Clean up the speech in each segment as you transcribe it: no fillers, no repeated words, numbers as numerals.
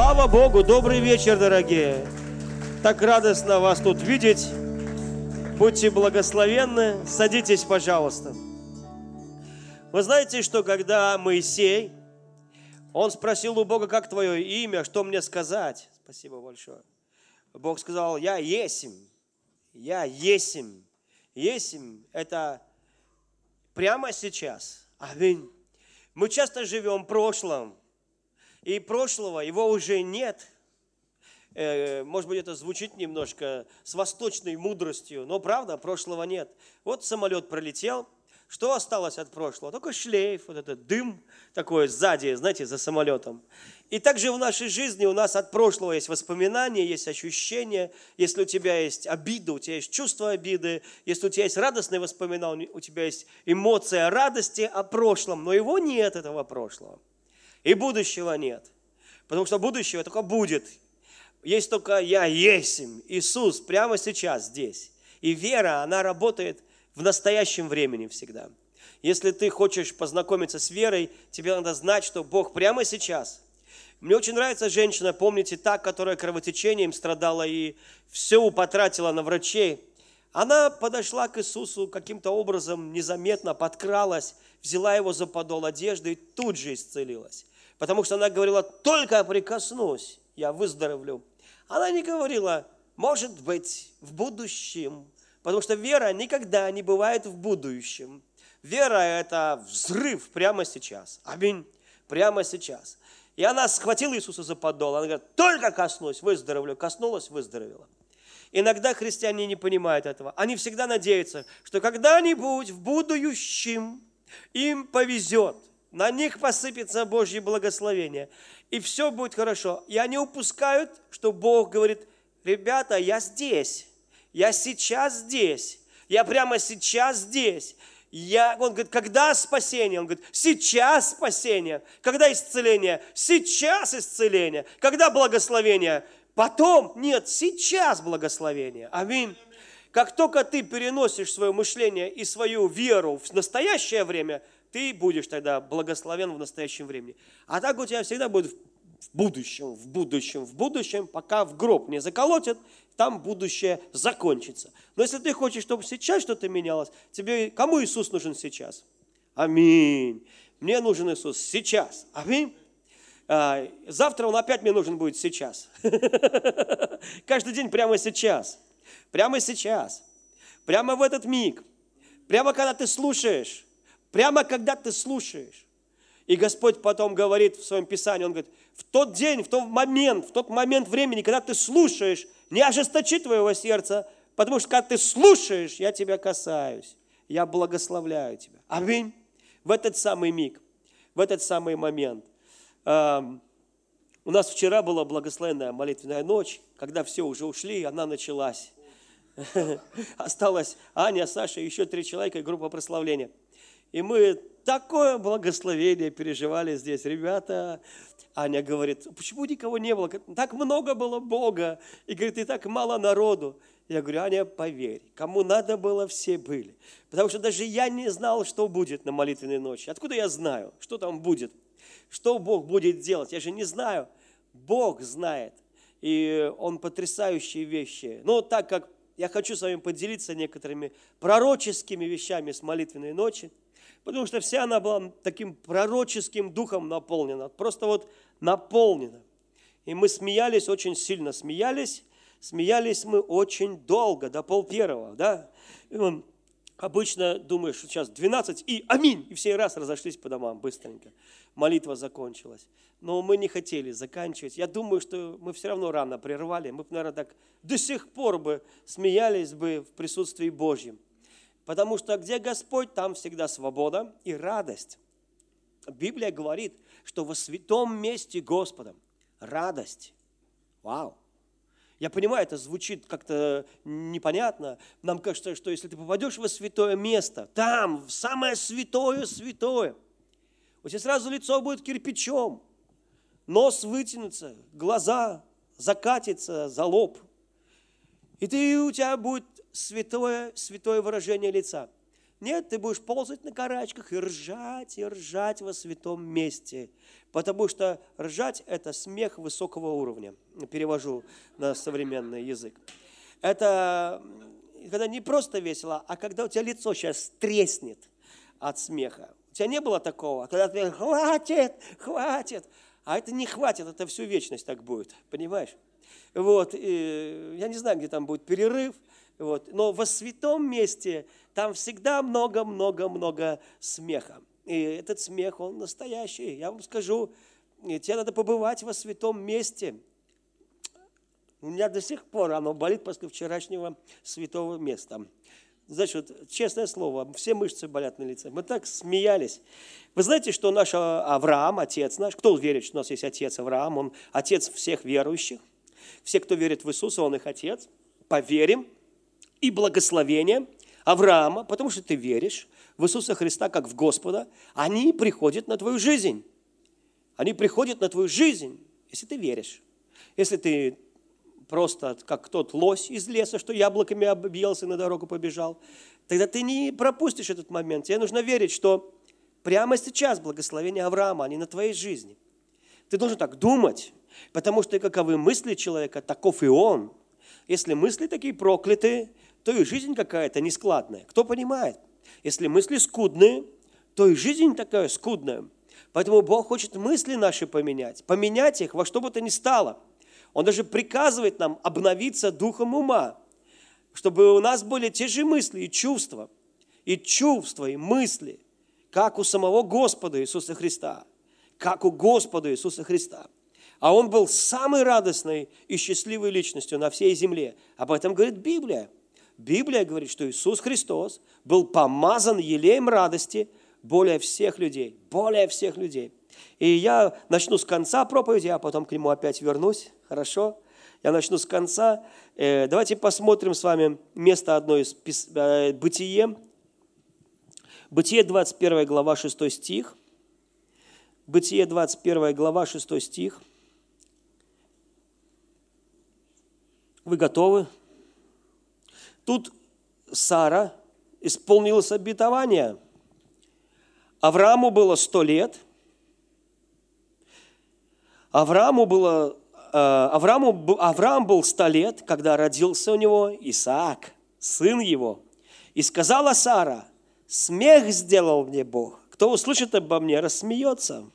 Слава Богу! Добрый вечер, дорогие! Так радостно вас тут видеть. Будьте благословенны. Садитесь, пожалуйста. Вы знаете, что когда Моисей, он спросил у Бога, как твое имя, что мне сказать? Спасибо большое. Бог сказал, я есмь. Я есмь. Есмь – это прямо сейчас. Аминь. Мы часто живем в прошлом. И прошлого, его уже нет. Может быть, это звучит немножко с восточной мудростью, но правда, прошлого нет. Вот самолет пролетел, что осталось от прошлого? Только шлейф, вот этот дым такой сзади, знаете, за самолетом. И также в нашей жизни у нас от прошлого есть воспоминания, есть ощущения. Если у тебя есть обида, у тебя есть чувство обиды. Если у тебя есть радостные воспоминания, у тебя есть эмоция радости о прошлом. Но его нет, этого прошлого. И будущего нет. Потому что будущего только будет. Есть только я есмь, Иисус прямо сейчас здесь. И вера, она работает в настоящем времени всегда. Если ты хочешь познакомиться с верой, тебе надо знать, что Бог прямо сейчас. Мне очень нравится женщина, помните, та, которая кровотечением страдала и все потратила на врачей. Она подошла к Иисусу каким-то образом, незаметно подкралась, взяла его за подол одежды и тут же исцелилась. Потому что она говорила, только прикоснусь, я выздоровлю. Она не говорила, может быть, в будущем. Потому что вера никогда не бывает в будущем. Вера – это взрыв прямо сейчас. Аминь. Прямо сейчас. И она схватила Иисуса за подол. Она говорит, только коснусь, выздоровлю. Коснулась, выздоровела. Иногда христиане не понимают этого. Они всегда надеются, что когда-нибудь в будущем им повезет. На них посыпется Божье благословение. И все будет хорошо. И они упускают, что Бог говорит, ребята, я здесь. Я сейчас здесь. Я прямо сейчас здесь. Он говорит, когда спасение? Он говорит, сейчас спасение. Когда исцеление? Сейчас исцеление. Когда благословение? Потом? Нет, сейчас благословение. Аминь. Как только ты переносишь свое мышление и свою веру в настоящее время, ты будешь тогда благословен в настоящем времени. А так у тебя всегда будет в будущем, в будущем, в будущем, пока в гроб не заколотят, там будущее закончится. Но если ты хочешь, чтобы сейчас что-то менялось, кому Иисус нужен сейчас? Аминь. Мне нужен Иисус сейчас. Аминь. Завтра Он опять мне нужен будет сейчас. Каждый день прямо сейчас. Прямо сейчас. Прямо в этот миг. Прямо когда ты слушаешь. Прямо когда ты слушаешь. И Господь потом говорит в своем Писании, Он говорит, в тот день, в тот момент времени, когда ты слушаешь, не ожесточи твоего сердца, потому что когда ты слушаешь, я тебя касаюсь, я благословляю тебя. Аминь. В этот самый миг, в этот самый момент. У нас вчера была благословенная молитвенная ночь, когда все уже ушли, она началась. Осталась Аня, Саша, еще 3 человека и группа прославления. И мы такое благословение переживали здесь. Ребята, Аня говорит, почему никого не было? Так много было Бога. И говорит, и так мало народу. Я говорю, Аня, поверь, кому надо было, все были. Потому что даже я не знал, что будет на молитвенной ночи. Откуда я знаю, что там будет? Что Бог будет делать? Я же не знаю. Бог знает. И Он потрясающие вещи. Но так как я хочу с вами поделиться некоторыми пророческими вещами с молитвенной ночи, потому что вся она была таким пророческим духом наполнена, просто вот наполнена. И мы смеялись, очень сильно смеялись мы очень долго, до 12:30, да? И обычно думаешь, что сейчас 12 и аминь, и все раз разошлись по домам быстренько. Молитва закончилась. Но мы не хотели заканчивать. Я думаю, что мы все равно рано прервали. Мы бы, наверное, так до сих пор бы смеялись бы в присутствии Божьем. Потому что где Господь, там всегда свобода и радость. Библия говорит, что во святом месте Господа радость. Вау! Я понимаю, это звучит как-то непонятно. Нам кажется, что если ты попадешь во святое место, там, в самое святое святое, у тебя сразу лицо будет кирпичом, нос вытянется, глаза закатятся за лоб. И у тебя будет святое выражение лица. Нет, ты будешь ползать на карачках и ржать во святом месте. Потому что ржать – это смех высокого уровня. Перевожу на современный язык. Это когда не просто весело, а когда у тебя лицо сейчас треснет от смеха. У тебя не было такого, когда ты хватит. А это не хватит, это всю вечность так будет, понимаешь? Вот, я не знаю, где там будет перерыв, вот, но во святом месте там всегда много смеха. И этот смех, он настоящий. Я вам скажу, тебе надо побывать во святом месте. У меня до сих пор оно болит после вчерашнего святого места. Знаешь, вот, честное слово, все мышцы болят на лице. Мы так смеялись. Вы знаете, что наш Авраам, отец наш, кто верит, что у нас есть отец Авраам, он отец всех верующих. Все, кто верит в Иисуса, он их отец. Поверим. И благословение Авраама, потому что ты веришь в Иисуса Христа как в Господа, они приходят на твою жизнь. Они приходят на твою жизнь, если ты веришь. Если ты просто как тот лось из леса, что яблоками объелся и на дорогу побежал, тогда ты не пропустишь этот момент. Тебе нужно верить, что прямо сейчас благословение Авраама, они на твоей жизни. Ты должен так думать, потому что каковы мысли человека, таков и он. Если мысли такие проклятые, то и жизнь какая-то нескладная. Кто понимает? Если мысли скудные, то и жизнь такая скудная. Поэтому Бог хочет мысли наши поменять. Поменять их во что бы то ни стало. Он даже приказывает нам обновиться духом ума, чтобы у нас были те же мысли и чувства, и мысли, как у самого Господа Иисуса Христа. Как у Господа Иисуса Христа. А Он был самой радостной и счастливой личностью на всей земле. Об этом говорит Библия. Библия говорит, что Иисус Христос был помазан елеем радости более всех людей. Более всех людей. И я начну с конца проповеди, а потом к нему опять вернусь. Хорошо? Я начну с конца. Давайте посмотрим с вами место одно из Бытие. Бытие 21 глава 6 стих. Бытие 21 глава 6 стих. Вы готовы? Тут Сара исполнилось обетование. Аврааму было 100 лет. Авраам был 100 лет, когда родился у него Исаак, сын его. И сказала Сара: смех сделал мне Бог. Кто услышит обо мне, рассмеется.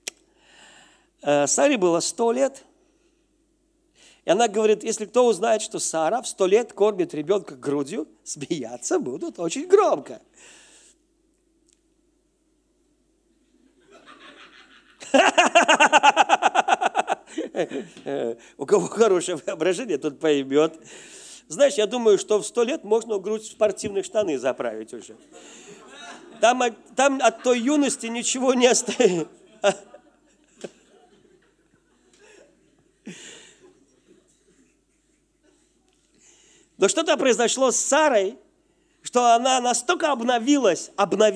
Саре было 100 лет. И она говорит, если кто узнает, что Сара в 100 лет кормит ребенка грудью, смеяться будут очень громко. У кого хорошее воображение, тот поймет. Знаешь, я думаю, что в 100 лет можно грудь в спортивные штаны заправить уже. Там от той юности ничего не остается. Но что-то произошло с Сарой, что она настолько обновилась,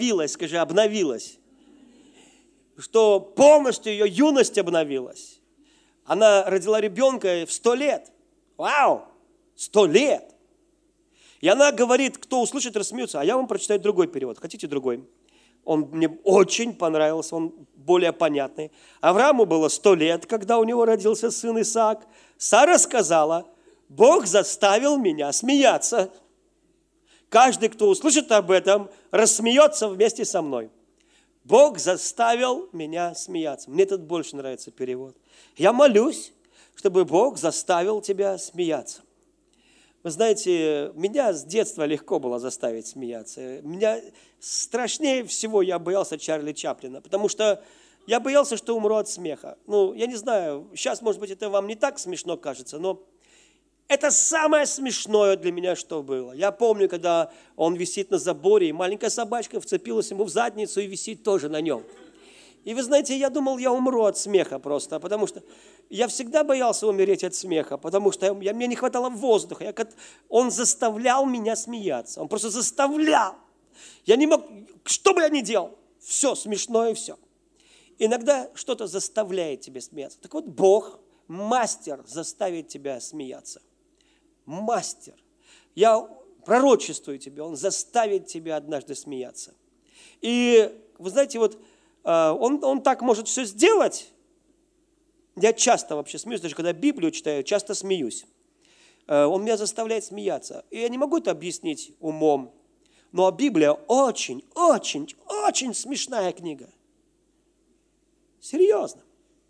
что полностью ее юность обновилась. Она родила ребенка в 100 лет. Вау! 100 лет! И она говорит, кто услышит, рассмеется. А я вам прочитаю другой перевод. Хотите другой? Он мне очень понравился, он более понятный. Аврааму было 100 лет, когда у него родился сын Исаак. Сара сказала: Бог заставил меня смеяться. Каждый, кто услышит об этом, рассмеется вместе со мной. Бог заставил меня смеяться. Мне тут больше нравится перевод. Я молюсь, чтобы Бог заставил тебя смеяться. Вы знаете, меня с детства легко было заставить смеяться. Меня страшнее всего я боялся Чарли Чаплина, потому что я боялся, что умру от смеха. Ну, я не знаю, сейчас, может быть, это вам не так смешно кажется, но это самое смешное для меня, что было. Я помню, когда он висит на заборе, и маленькая собачка вцепилась ему в задницу и висит тоже на нем. И вы знаете, я думал, я умру от смеха просто, потому что я всегда боялся умереть от смеха, потому что мне не хватало воздуха. Он заставлял меня смеяться, он просто заставлял. Я не мог, что бы я ни делал, все смешно и все. Иногда что-то заставляет тебя смеяться. Так вот, Бог мастер заставить тебя смеяться. Мастер. Я пророчествую тебе, он заставит тебя однажды смеяться. И вы знаете, вот он так может все сделать. Я часто вообще смеюсь, даже когда Библию читаю, часто смеюсь. Он меня заставляет смеяться. И я не могу это объяснить умом. Но Библия очень, очень, очень смешная книга. Серьезно.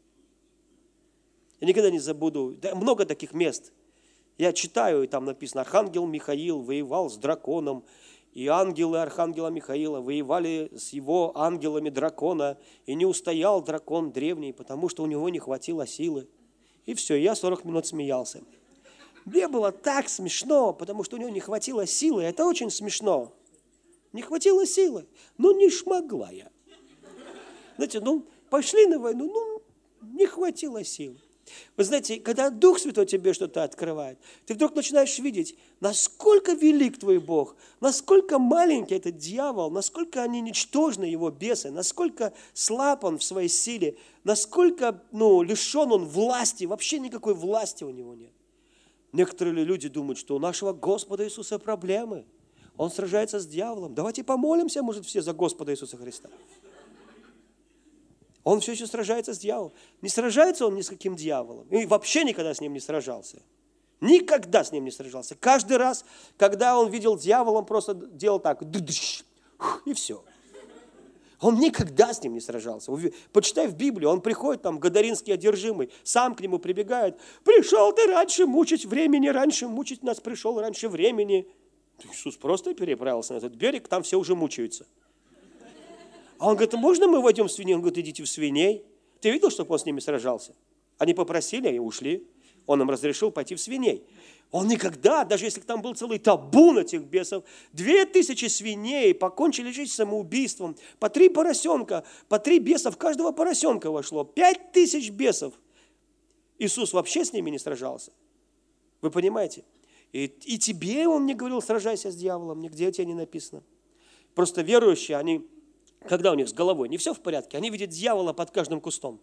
Я никогда не забуду. Много таких мест. Я читаю, и там написано, архангел Михаил воевал с драконом, и ангелы архангела Михаила воевали с его ангелами дракона, и не устоял дракон древний, потому что у него не хватило силы. И все, я 40 минут смеялся. Мне было так смешно, потому что у него не хватило силы. Это очень смешно. Не хватило силы. Ну, не шмогла я. Знаете, пошли на войну, не хватило силы. Вы знаете, когда Дух Святой тебе что-то открывает, ты вдруг начинаешь видеть, насколько велик твой Бог, насколько маленький этот дьявол, насколько они ничтожны, его бесы, насколько слаб он в своей силе, насколько лишен он власти, вообще никакой власти у него нет. Некоторые люди думают, что у нашего Господа Иисуса проблемы. Он сражается с дьяволом. Давайте помолимся, может, все за Господа Иисуса Христа. Он все еще сражается с дьяволом. Не сражается он ни с каким дьяволом. И вообще никогда с ним не сражался. Никогда с ним не сражался. Каждый раз, когда он видел дьявола, он просто делал так. И все. Он никогда с ним не сражался. Почитай в Библии, он приходит, там, гадаринский одержимый, сам к нему прибегает. Пришел ты раньше мучить времени, раньше мучить нас пришел раньше времени. Иисус просто переправился на этот берег, там все уже мучаются. А он говорит, можно мы войдем в свиней? Он говорит, идите в свиней. Ты видел, чтобы он с ними сражался? Они попросили, они ушли. Он им разрешил пойти в свиней. Он никогда, даже если там был целый табун этих бесов, 2000 свиней покончили жизнь самоубийством, по 3 поросенка, по 3 беса в каждого поросенка вошло, 5000 бесов. Иисус вообще с ними не сражался. Вы понимаете? И тебе он не говорил, сражайся с дьяволом, нигде у тебя не написано. Просто верующие, они... Когда у них с головой не все в порядке, они видят дьявола под каждым кустом.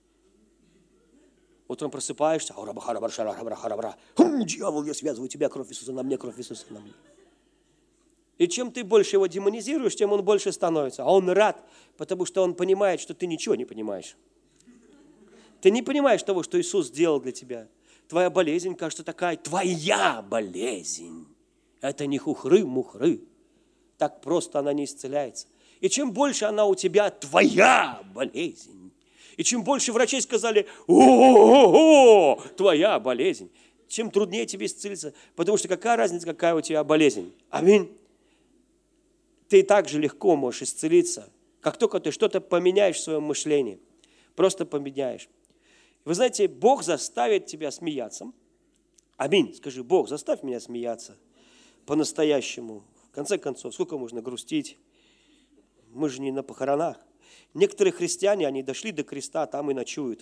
Утром просыпаешься, дьявол, я связываю тебя, кровь Иисуса на мне, кровь Иисуса на мне. И чем ты больше его демонизируешь, тем он больше становится. А он рад, потому что он понимает, что ты ничего не понимаешь. Ты не понимаешь того, что Иисус сделал для тебя. Твоя болезнь, кажется, такая, твоя болезнь. Это не хухры-мухры. Так просто она не исцеляется. И чем больше она у тебя, твоя болезнь. И чем больше врачей сказали, о-о-о, твоя болезнь, чем труднее тебе исцелиться. Потому что какая разница, какая у тебя болезнь. Аминь. Ты так же легко можешь исцелиться, как только ты что-то поменяешь в своем мышлении. Просто поменяешь. Вы знаете, Бог заставит тебя смеяться. Аминь. Скажи, Бог, заставь меня смеяться по-настоящему. В конце концов, сколько можно грустить? Мы же не на похоронах. Некоторые христиане, они дошли до креста, там и ночуют.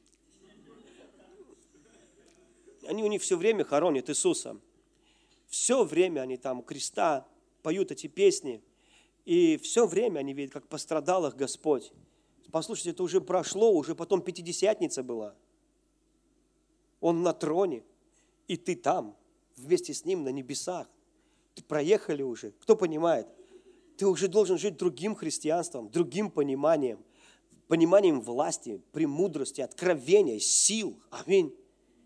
Они у них все время хоронят Иисуса. Все время они там у креста поют эти песни. И все время они видят, как пострадал их Господь. Послушайте, это уже прошло, уже потом Пятидесятница была. Он на троне, и ты там, вместе с Ним на небесах. Ты проехали уже. Кто понимает? Ты уже должен жить другим христианством, другим пониманием. Пониманием власти, премудрости, откровения, сил. Аминь.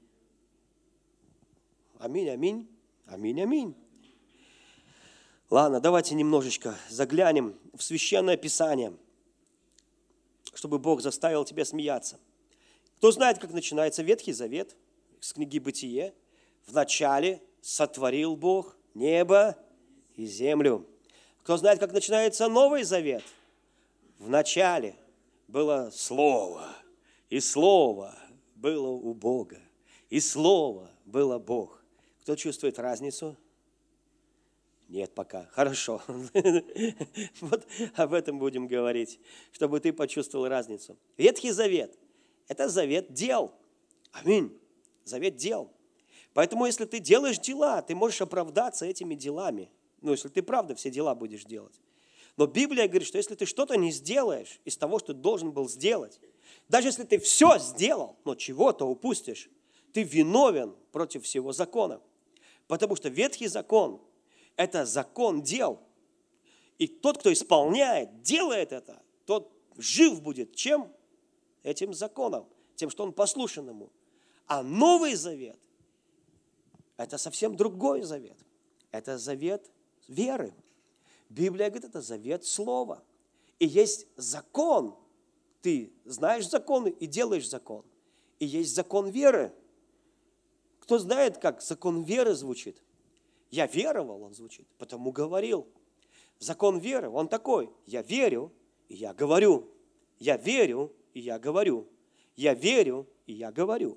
Аминь, аминь. Аминь, аминь. Ладно, давайте немножечко заглянем в Священное Писание, чтобы Бог заставил тебя смеяться. Кто знает, как начинается Ветхий Завет с книги Бытие? Вначале сотворил Бог небо и землю. Кто знает, как начинается Новый Завет? Вначале было Слово, и Слово было у Бога, и Слово было Бог. Кто чувствует разницу? Нет пока. Хорошо. Вот об этом будем говорить, чтобы ты почувствовал разницу. Ветхий Завет – это завет дел. Аминь. Завет дел. Поэтому, если ты делаешь дела, ты можешь оправдаться этими делами. Ну, если ты правда все дела будешь делать. Но Библия говорит, что если ты что-то не сделаешь из того, что ты должен был сделать, даже если ты все сделал, но чего-то упустишь, ты виновен против всего закона. Потому что Ветхий закон Это закон дел. И тот, кто исполняет, делает это, тот жив будет. Чем? Этим законом. Тем, что он послушен ему. А Новый Завет – это совсем другой завет. Это завет веры. Библия говорит, это завет слова. И есть закон. Ты знаешь законы и делаешь закон. И есть закон веры. Кто знает, как закон веры звучит? Я веровал, он звучит, потому говорил. Закон веры, он такой. Я верю, и я говорю. Я верю, и я говорю. Я верю, и я говорю.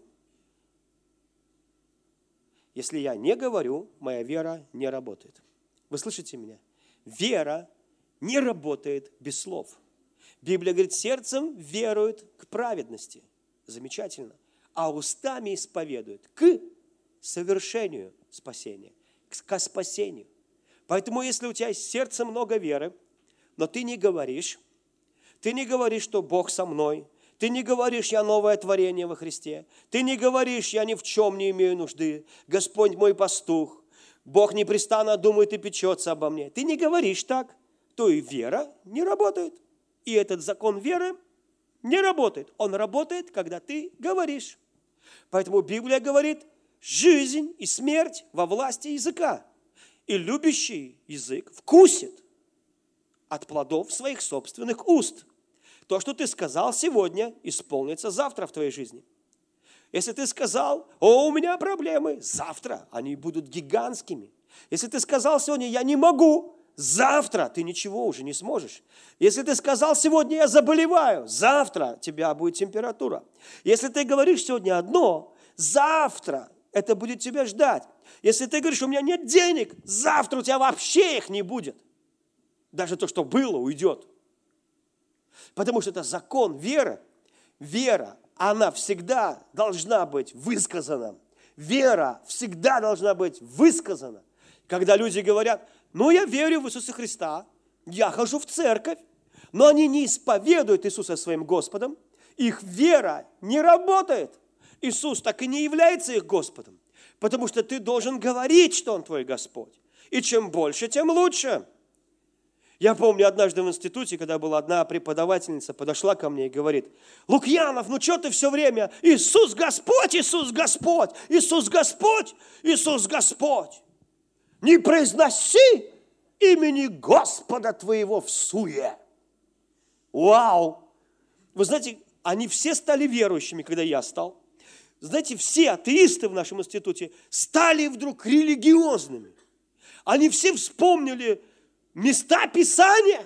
Если я не говорю, моя вера не работает. Вы слышите меня? Вера не работает без слов. Библия говорит, сердцем верует к праведности. Замечательно. А устами исповедует к совершению спасения, к спасению. Поэтому, если у тебя есть в сердце много веры, но ты не говоришь, что Бог со мной, ты не говоришь, я новое творение во Христе, ты не говоришь, я ни в чем не имею нужды, Господь мой пастух, Бог непрестанно думает и печется обо мне. Ты не говоришь так, то и вера не работает. И этот закон веры не работает. Он работает, когда ты говоришь. Поэтому Библия говорит, жизнь и смерть во власти языка. И любящий язык вкусит от плодов своих собственных уст. То, что ты сказал сегодня, исполнится завтра в твоей жизни. Если ты сказал, у меня проблемы, завтра они будут гигантскими. Если ты сказал сегодня, я не могу, завтра ты ничего уже не сможешь. Если ты сказал сегодня, я заболеваю, завтра у тебя будет температура. Если ты говоришь сегодня одно, завтра это будет тебя ждать. Если ты говоришь, у меня нет денег, завтра у тебя вообще их не будет. Даже то, что было, уйдет. Потому что это закон веры. Вера, она всегда должна быть высказана. Вера всегда должна быть высказана. Когда люди говорят, я верю в Иисуса Христа, я хожу в церковь, но они не исповедуют Иисуса своим Господом, их вера не работает. Иисус так и не является их Господом, потому что ты должен говорить, что Он твой Господь. И чем больше, тем лучше. Я помню, однажды в институте, когда была одна преподавательница, подошла ко мне и говорит, Лукьянов, что ты все время, Иисус Господь, Иисус Господь, Иисус Господь, Иисус Господь. Не произноси имени Господа твоего всуе. Вау! Вы знаете, они все стали верующими, когда я стал. Знаете, все атеисты в нашем институте стали вдруг религиозными. Они все вспомнили места Писания.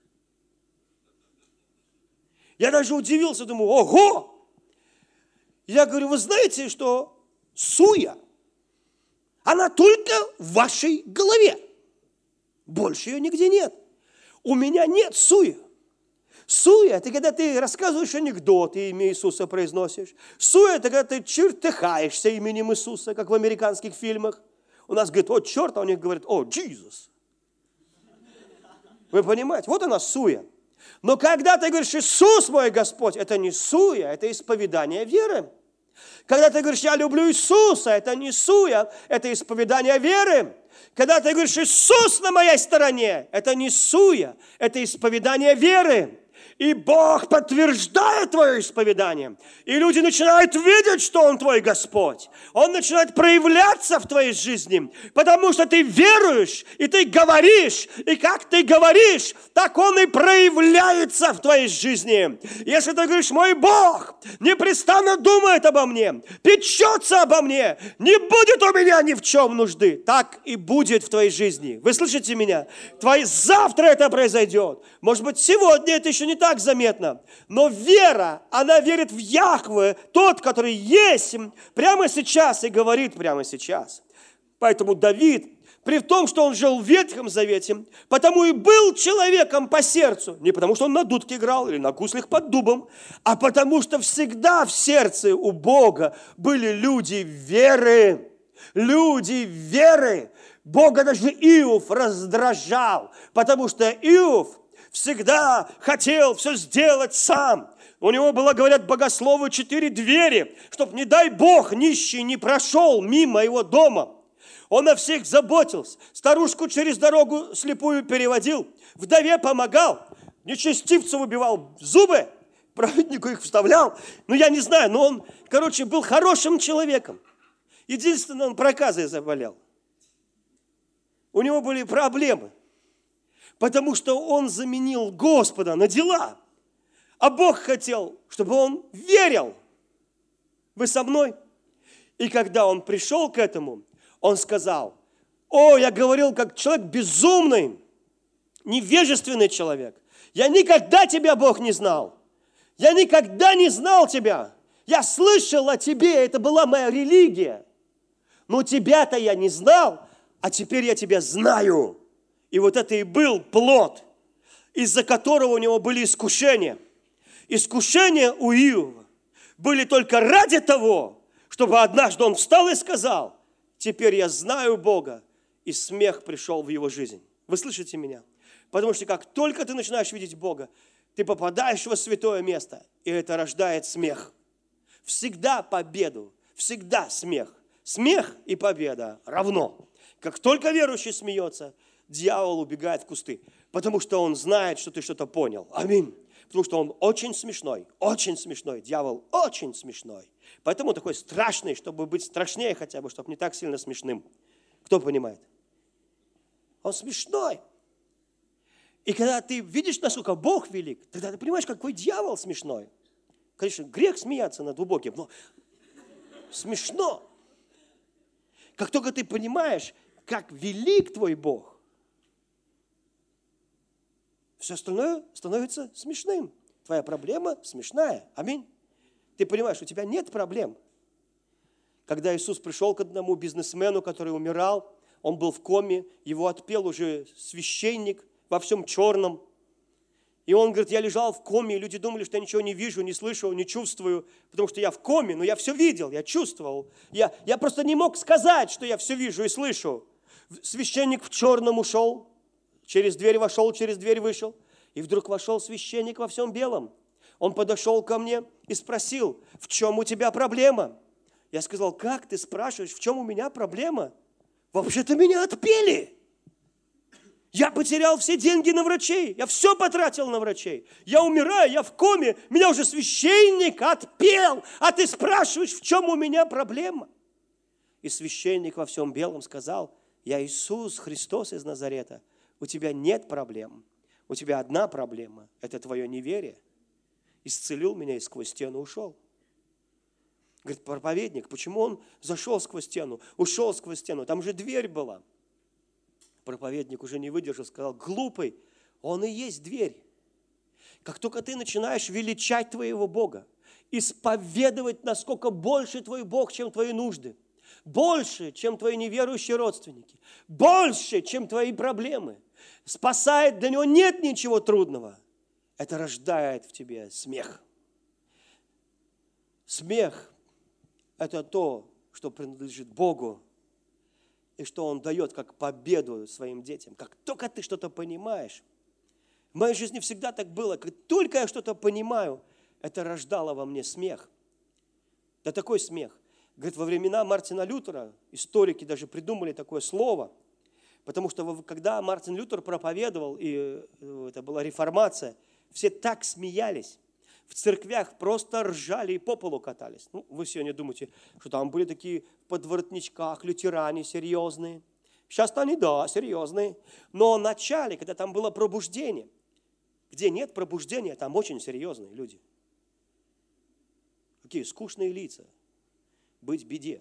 Я даже удивился, думаю, ого! Я говорю, вы знаете, что суя, она только в вашей голове. Больше ее нигде нет. У меня нет суя. Суя – это когда ты рассказываешь анекдот и имя Иисуса произносишь. Суя – это когда ты чертыхаешься именем Иисуса, как в американских фильмах. У нас говорит, о, черт, а у них говорит, о, Иисус. Вы понимаете? Вот она суя. Но когда ты говоришь, Иисус мой Господь, это не суя, это исповедание веры. Когда ты говоришь, я люблю Иисуса, это не суя, это исповедание веры. Когда ты говоришь, Иисус на моей стороне, это не суя, это исповедание веры. И Бог подтверждает твое исповедание. И люди начинают видеть, что Он твой Господь. Он начинает проявляться в твоей жизни. Потому что ты веруешь, и ты говоришь. И как ты говоришь, так Он и проявляется в твоей жизни. Если ты говоришь, мой Бог непрестанно думает обо мне, печется обо мне, не будет у меня ни в чем нужды. Так и будет в твоей жизни. Вы слышите меня? Завтра это произойдет. Может быть, сегодня это еще не так заметно. Но вера, она верит в Яхве, тот, который есть прямо сейчас и говорит прямо сейчас. Поэтому Давид, при том, что он жил в Ветхом Завете, потому и был человеком по сердцу. Не потому, что он на дудке играл или на гуслях под дубом, а потому, что всегда в сердце у Бога были люди веры. Люди веры. Бога даже Иов раздражал, потому что Иов всегда хотел все сделать сам. У него было, говорят богословы, 4 двери, чтобы, не дай Бог, нищий не прошел мимо его дома. Он о всех заботился. Старушку через дорогу слепую переводил. Вдове помогал. Нечестивцу выбивал зубы. Праведнику их вставлял. Ну, я не знаю, но он, был хорошим человеком. Единственное, он проказой заболел. У него были проблемы. Потому что он заменил Господа на дела. А Бог хотел, чтобы он верил. Вы со мной? И когда он пришел к этому, он сказал: о, я говорил, как человек безумный, невежественный человек. Я никогда тебя, Бог, не знал. Я никогда не знал тебя. Я слышал о тебе, это была моя религия. Но тебя-то я не знал, а теперь я тебя знаю. И вот это и был плод, из-за которого у него были искушения. Искушения у Иова были только ради того, чтобы однажды он встал и сказал: теперь я знаю Бога, и смех пришел в его жизнь. Вы слышите меня? Потому что как только ты начинаешь видеть Бога, ты попадаешь во святое место, и это рождает смех. Всегда победу, всегда смех. Смех и победа равно. Как только верующий смеется, дьявол убегает в кусты, потому что он знает, что ты что-то понял. Аминь. Потому что он очень смешной, дьявол очень смешной. Поэтому такой страшный, чтобы быть страшнее хотя бы, чтобы не так сильно смешным. Кто понимает? Он смешной. И когда ты видишь, насколько Бог велик, тогда ты понимаешь, какой дьявол смешной. Конечно, грех смеяться над глубоким, но смешно. Как только ты понимаешь, как велик твой Бог, все остальное становится смешным. Твоя проблема смешная. Аминь. Ты понимаешь, у тебя нет проблем. Когда Иисус пришел к одному бизнесмену, который умирал, он был в коме, его отпел уже священник во всем черном. И он говорит: я лежал в коме, и люди думали, что я ничего не вижу, не слышу, не чувствую, потому что я в коме, но я все видел, я чувствовал. Я просто не мог сказать, что я все вижу и слышу. Священник в черном ушел, через дверь вошел, через дверь вышел. И вдруг вошел священник во всем белом. Он подошел ко мне и спросил: в чем у тебя проблема? Я сказал: как ты спрашиваешь, в чем у меня проблема? Вообще-то меня отпели. Я потерял все деньги на врачей. Я все потратил на врачей. Я умираю, я в коме. Меня уже священник отпел. А ты спрашиваешь, в чем у меня проблема? И священник во всем белом сказал: я Иисус Христос из Назарета. У тебя нет проблем. У тебя одна проблема. Это твое неверие. Исцелил меня и сквозь стену ушел. Говорит: проповедник, почему он зашел сквозь стену, ушел сквозь стену? Там же дверь была. Проповедник уже не выдержал, сказал: глупый, он и есть дверь. Как только ты начинаешь величать твоего Бога, исповедовать, насколько больше твой Бог, чем твои нужды, больше, чем твои неверующие родственники, больше, чем твои проблемы, спасает, для него нет ничего трудного, это рождает в тебе смех. Смех – это то, что принадлежит Богу, и что Он дает как победу своим детям. Как только ты что-то понимаешь, в моей жизни всегда так было, как только я что-то понимаю, это рождало во мне смех. Да такой смех. Говорит, во времена Мартина Лютера, историки даже придумали такое слово, потому что когда Мартин Лютер проповедовал, и это была реформация, все так смеялись. В церквях просто ржали и по полу катались. Ну, вы сегодня думаете, что там были такие в подворотничках лютеране серьезные. Сейчас-то они, да, серьезные. Но в начале, когда там было пробуждение, где нет пробуждения, там очень серьезные люди. Какие скучные лица. Быть в беде.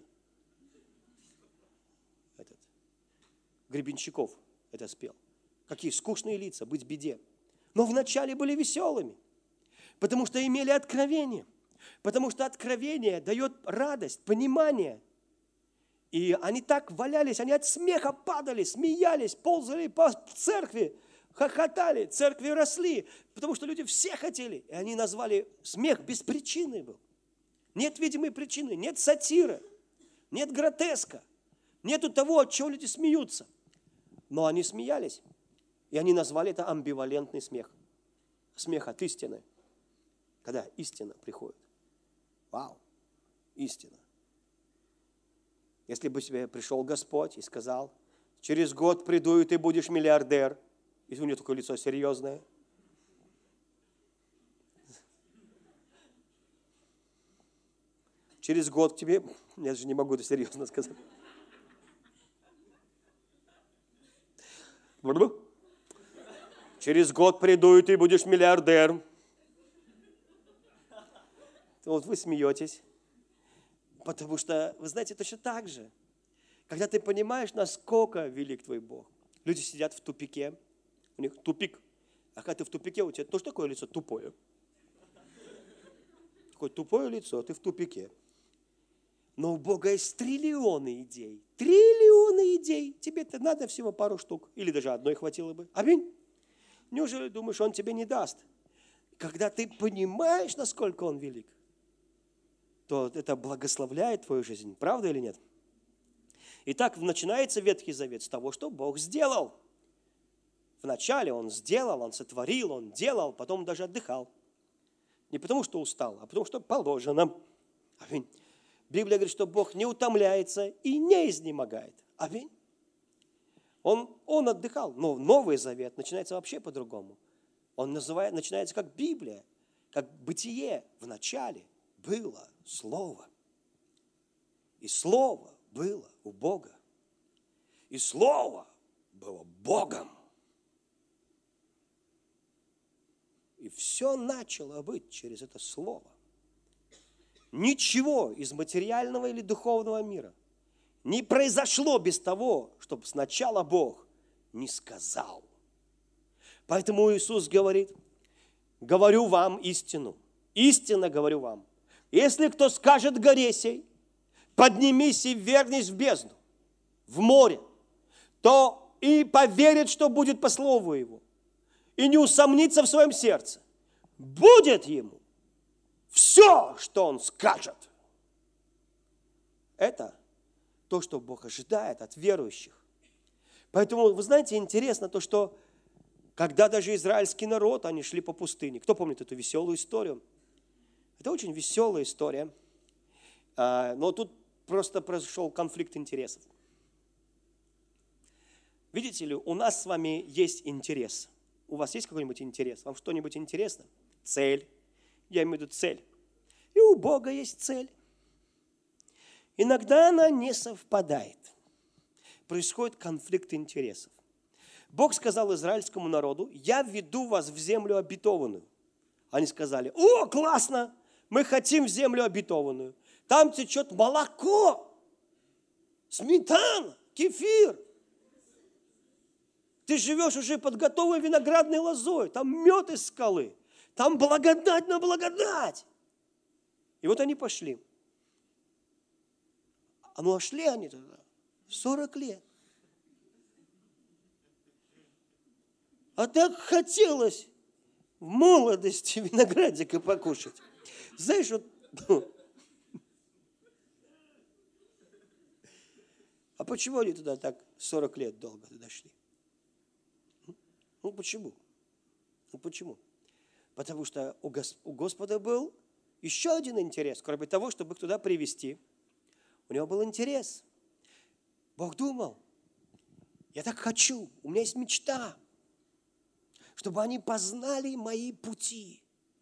Гребенщиков это спел. Какие скучные лица, быть в беде. Но вначале были веселыми. Потому что имели откровение. Потому что откровение дает радость, понимание. И они так валялись, они от смеха падали, смеялись, ползали по церкви, хохотали, церкви росли. Потому что люди все хотели. И они назвали смех без причины был. Нет видимой причины, нет сатиры, нет гротеска, нету того, от чего люди смеются. Но они смеялись. И они назвали это амбивалентный смех. Смех от истины. Когда истина приходит. Вау, истина. Если бы тебе пришел Господь и сказал, через год приду, и ты будешь миллиардер, и у него такое лицо серьезное. Через год к тебе, я же не могу это серьезно сказать. Через год приду, и ты будешь миллиардер. Вот вы смеетесь. Потому что, вы знаете, точно так же. Когда ты понимаешь, насколько велик твой Бог. Люди сидят в тупике. У них тупик. А когда ты в тупике, у тебя тоже такое лицо тупое. Такое тупое лицо, а ты в тупике. Но у Бога есть триллионы идей. Триллионы идей. Тебе-то надо всего пару штук. Или даже одной хватило бы. Аминь. Неужели думаешь, Он тебе не даст? Когда ты понимаешь, насколько Он велик, то это благословляет твою жизнь. Правда или нет? Итак, начинается Ветхий Завет с того, что Бог сделал. Вначале Он сделал, Он сотворил, Он делал, потом даже отдыхал. Не потому, что устал, а потому, что положено. Аминь. Библия говорит, что Бог не утомляется и не изнемогает. Аминь. Он отдыхал, но Новый Завет начинается вообще по-другому. Он начинается как Библия, как бытие. В начале было Слово. И Слово было у Бога. И Слово было Богом. И все начало быть через это Слово. Ничего из материального или духовного мира не произошло без того, чтобы сначала Бог не сказал. Поэтому Иисус говорит, говорю вам истину, истинно говорю вам. Если кто скажет горе сей, поднимись и вернись в бездну, в море, то и поверит, что будет по слову его, и не усомнится в своем сердце, будет ему все, что он скажет. Это то, что Бог ожидает от верующих. Поэтому, вы знаете, интересно то, что когда даже израильский народ, они шли по пустыне. Кто помнит эту веселую историю? Это очень веселая история. Но тут просто произошел конфликт интересов. Видите ли, у нас с вами есть интерес. У вас есть какой-нибудь интерес? Вам что-нибудь интересно? Цель. Я имею в виду цель. И у Бога есть цель. Иногда она не совпадает. Происходит конфликт интересов. Бог сказал израильскому народу, я веду вас в землю обетованную. Они сказали, о, классно, мы хотим в землю обетованную. Там течет молоко, сметана, кефир. Ты живешь уже под готовой виноградной лозой, там мед из скалы, там благодать на благодать. И вот они пошли. А шли они туда 40 лет. А так хотелось в молодости виноградика покушать. Знаешь, вот... А почему они туда так 40 лет долго туда шли? Ну, почему? Ну, почему? Потому что у Господа был еще один интерес, кроме того, чтобы их туда привести. У него был интерес. Бог думал, я так хочу, у меня есть мечта, чтобы они познали мои пути.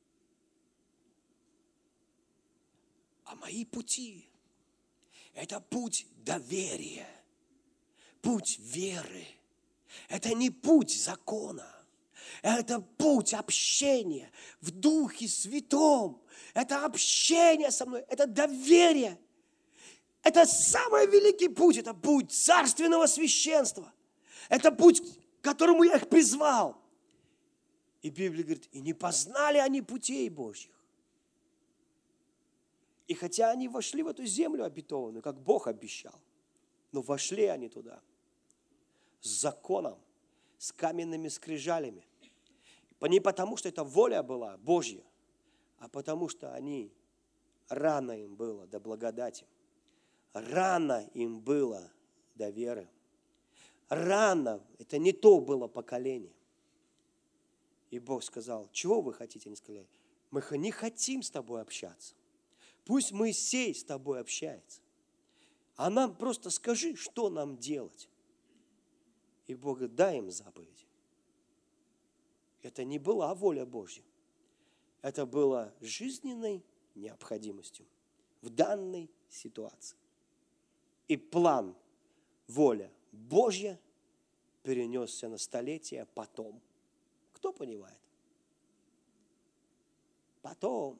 А мои пути – это путь доверия, путь веры. Это не путь закона. Это путь общения в Духе Святом. Это общение со мной, это доверие. Это самый великий путь, это путь царственного священства. Это путь, к которому я их призвал. И Библия говорит, и не познали они путей Божьих. И хотя они вошли в эту землю обетованную, как Бог обещал, но вошли они туда с законом, с каменными скрижалями. Не потому, что это воля была Божья, а потому, что рано им было до благодати. Рано им было до веры. Рано, это не то было поколение. И Бог сказал, чего вы хотите? Они сказали, мы не хотим с тобой общаться. Пусть Моисей с тобой общается. А нам просто скажи, что нам делать. И Бог говорит, дай им заповеди. Это не была воля Божья. Это было жизненной необходимостью в данной ситуации. И план, воля Божья перенесся на столетия потом. Кто понимает? Потом,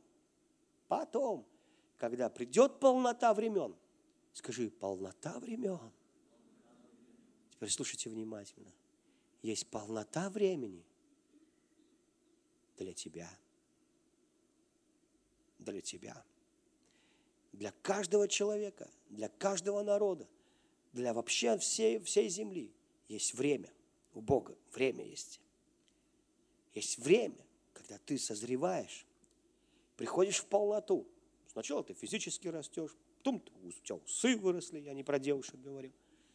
когда придет полнота времен. Скажи, полнота времен. Теперь слушайте внимательно. Есть полнота времени для тебя. Для тебя. Для каждого человека, для каждого народа, для вообще всей земли есть время. У Бога время есть. Есть время, когда ты созреваешь, приходишь в полноту. Сначала ты физически растешь, потом у тебя усы выросли, я не про девушек говорю.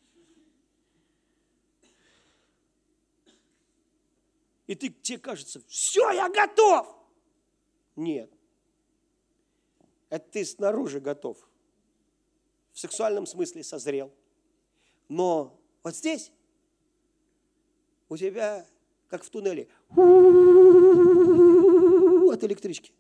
И тебе кажется, все, я готов. Нет. Это ты снаружи готов. В сексуальном смысле созрел. Но вот здесь у тебя, как в туннеле, от электрички.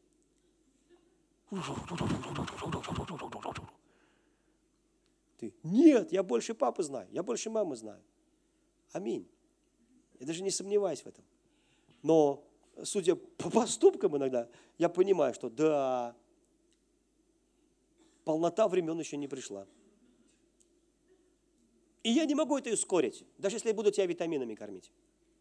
Ты, нет, я больше папы знаю, я больше мамы знаю. Аминь. Я даже не сомневаюсь в этом. Но, судя по поступкам иногда, я понимаю, что да, полнота времен еще не пришла. И я не могу это ускорить, даже если я буду тебя витаминами кормить.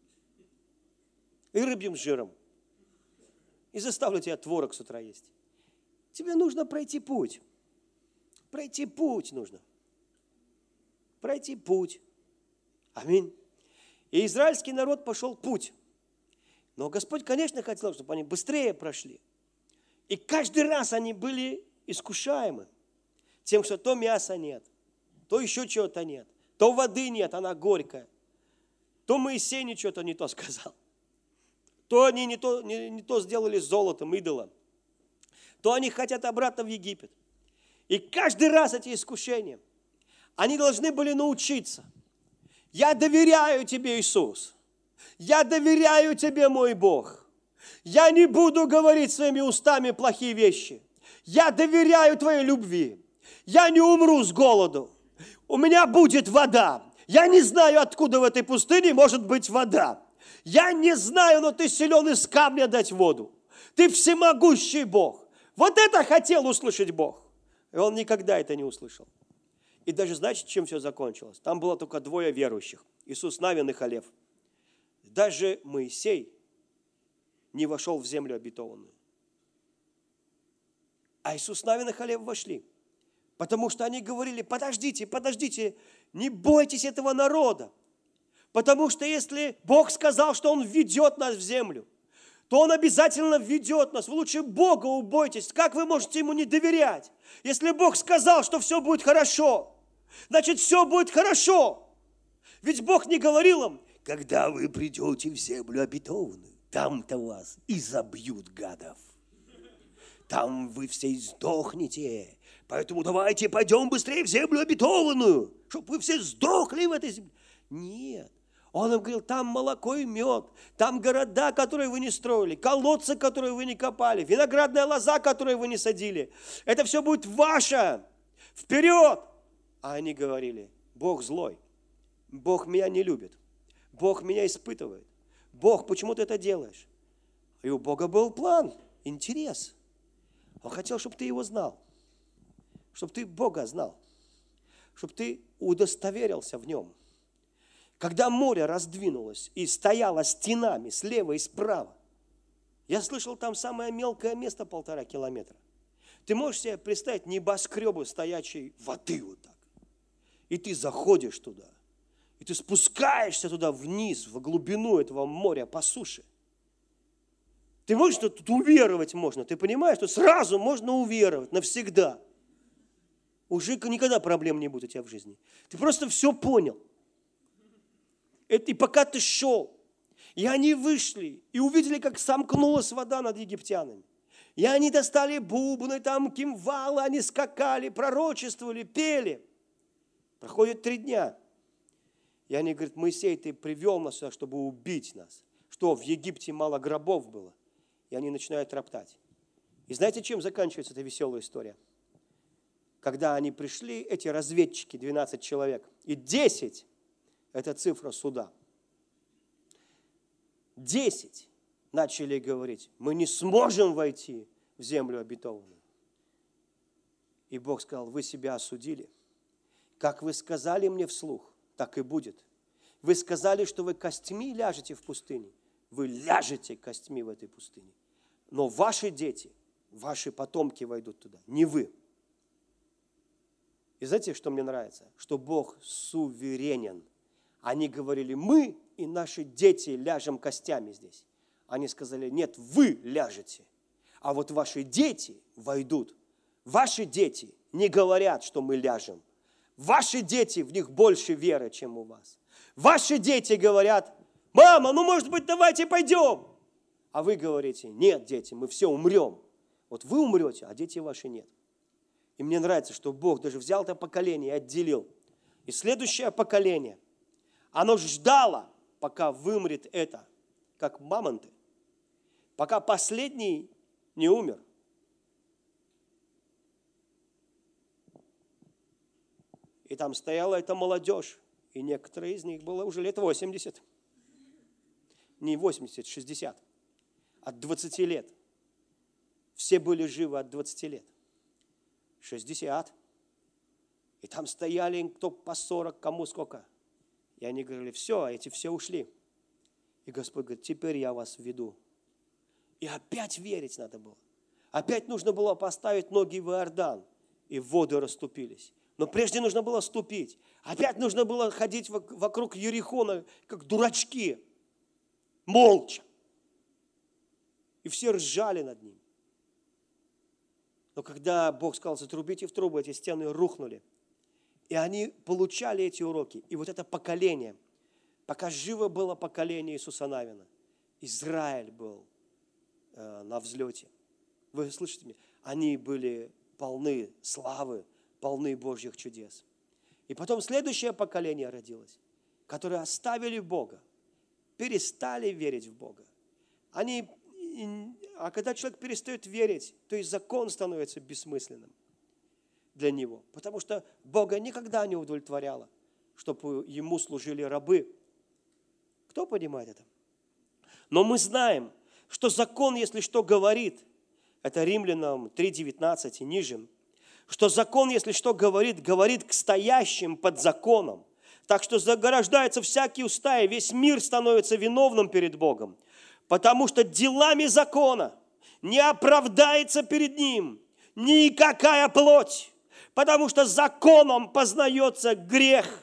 И рыбьим жиром. И заставлю тебя творог с утра есть. Тебе нужно пройти путь. Пройти путь нужно. Пройти путь. Аминь. И израильский народ пошел путь. Но Господь, конечно, хотел, чтобы они быстрее прошли. И каждый раз они были искушаемы тем, что то мяса нет, то еще чего-то нет, то воды нет, она горькая, то Моисей ничего-то не то сказал, то они не то сделали с золотом, идолом, то они хотят обратно в Египет. И каждый раз эти искушения, они должны были научиться. Я доверяю тебе, Иисус. Я доверяю тебе, мой Бог. Я не буду говорить своими устами плохие вещи. Я доверяю твоей любви. Я не умру с голоду. У меня будет вода. Я не знаю, откуда в этой пустыне может быть вода. Я не знаю, но ты силен из камня дать воду. Ты всемогущий Бог. Вот это хотел услышать Бог. И он никогда это не услышал. И даже знаете, чем все закончилось? Там было только двое верующих. Иисус Навин и Халев. Даже Моисей не вошел в землю обетованную. А Иисус Навин и Халев вошли. Потому что они говорили, подождите, не бойтесь этого народа. Потому что если Бог сказал, что Он введет нас в землю, то Он обязательно введет нас. Вы лучше Бога убойтесь. Как вы можете Ему не доверять? Если Бог сказал, что все будет хорошо, значит, все будет хорошо. Ведь Бог не говорил им, когда вы придете в землю обетованную, там-то вас и забьют гадов. Там вы все сдохнете. Поэтому давайте пойдем быстрее в землю обетованную, чтобы вы все сдохли в этой земле. Нет. Он им говорил, там молоко и мед, там города, которые вы не строили, колодцы, которые вы не копали, виноградная лоза, которую вы не садили. Это все будет ваше. Вперед! А они говорили, Бог злой, Бог меня не любит, Бог меня испытывает. Бог, почему ты это делаешь? И у Бога был план, интерес. Он хотел, чтобы ты его знал, чтобы ты Бога знал, чтобы ты удостоверился в нем. Когда море раздвинулось и стояло стенами слева и справа, я слышал, там самое мелкое место 1,5 километра. Ты можешь себе представить небоскребы стоячей воды вот так. И ты заходишь туда, и ты спускаешься туда вниз, в глубину этого моря по суше. Ты можешь, что тут уверовать можно, ты понимаешь, что сразу можно уверовать навсегда. Уже никогда проблем не будет у тебя в жизни. Ты просто все понял. И пока ты шел, и они вышли, и увидели, как сомкнулась вода над египтянами. И они достали бубны, там кимвалы, они скакали, пророчествовали, пели. Проходит 3 дня. И они говорят: Моисей, ты привел нас сюда, чтобы убить нас. Что, в Египте мало гробов было? И они начинают роптать. И знаете, чем заканчивается эта веселая история? Когда они пришли, эти разведчики, 12 человек, и 10 – это цифра суда. 10 начали говорить: мы не сможем войти в землю обетованную. И Бог сказал: вы себя осудили. Как вы сказали мне вслух, так и будет. Вы сказали, что вы костьми ляжете в пустыне. Вы ляжете костьми в этой пустыне. Но ваши дети, ваши потомки войдут туда, не вы. И знаете, что мне нравится? Что Бог суверенен. Они говорили: мы и наши дети ляжем костями здесь. Они сказали: нет, вы ляжете, а вот ваши дети войдут. Ваши дети не говорят, что мы ляжем. Ваши дети, в них больше веры, чем у вас. Ваши дети говорят: мама, ну может быть давайте пойдем. А вы говорите: нет, дети, мы все умрем. Вот вы умрете, а дети ваши нет. И мне нравится, что Бог даже взял это поколение и отделил. И следующее поколение, оно ждало, пока вымрет это, как мамонты, пока последний не умер. И там стояла эта молодежь, и некоторые из них было уже лет 80. Не 80, 60. От 20 лет. Все были живы от 20 лет. 60. И там стояли кто по 40, кому сколько. И они говорили: все, эти все ушли. И Господь говорит: теперь я вас веду. И опять верить надо было. Опять нужно было поставить ноги в Иордан, и воды расступились. Но прежде нужно было ступить. Опять нужно было ходить вокруг Ерихона, как дурачки, молча. И все ржали над ним. Но когда Бог сказал: затрубите в трубы, эти стены рухнули. И они получали эти уроки. И вот это поколение, пока живо было поколение Иисуса Навина, Израиль был на взлете. Вы слышите меня? Они были полны славы, полны Божьих чудес. И потом следующее поколение родилось, которые оставили Бога, перестали верить в Бога. А когда человек перестает верить, то и закон становится бессмысленным для него. Потому что Бога никогда не удовлетворяло, чтобы ему служили рабы. Кто понимает это? Но мы знаем, что закон, если что говорит, это Римлянам 3:19 и ниже, что закон, если что говорит, говорит к стоящим под законом. Так что заграждаются всякие уста, и весь мир становится виновным перед Богом. Потому что делами закона не оправдается перед ним никакая плоть. Потому что законом познается грех.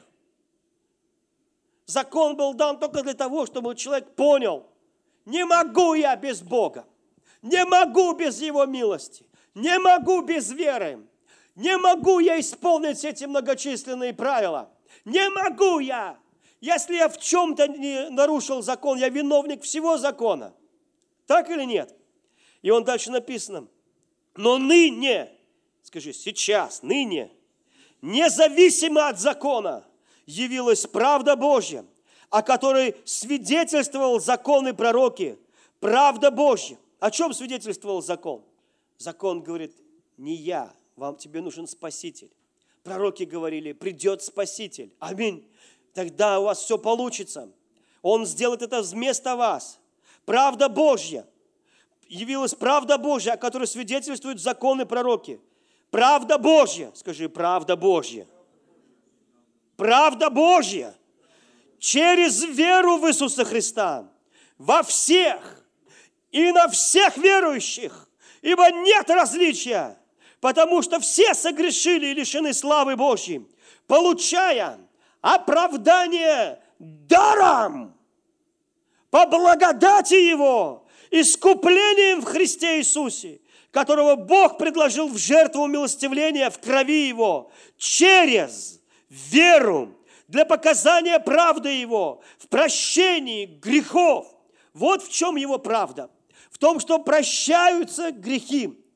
Закон был дан только для того, чтобы человек понял: не могу я без Бога, не могу без Его милости, не могу без веры, не могу я исполнить эти многочисленные правила, не могу я. Если я в чем-то не нарушил закон, я виновник всего закона. Так или нет? И он дальше написано: но ныне, скажи, сейчас, ныне, независимо от закона, явилась правда Божья, о которой свидетельствовал закон и пророки. Правда Божья. О чем свидетельствовал закон? Закон говорит: не я, тебе нужен Спаситель. Пророки говорили: придет Спаситель. Аминь. Тогда у вас все получится. Он сделает это вместо вас. Правда Божья. Явилась правда Божья, о которой свидетельствуют законы и пророки. Правда Божья. Скажи: правда Божья. Правда Божья. Через веру в Иисуса Христа. Во всех и на всех верующих. Ибо нет различия. Потому что все согрешили и лишены славы Божьей, получая оправдание даром по благодати Его, искуплением в Христе Иисусе, которого Бог предложил в жертву умилостивления в крови Его, через веру для показания правды Его в прощении грехов. Вот в чем Его правда. В том, что прощаются грехи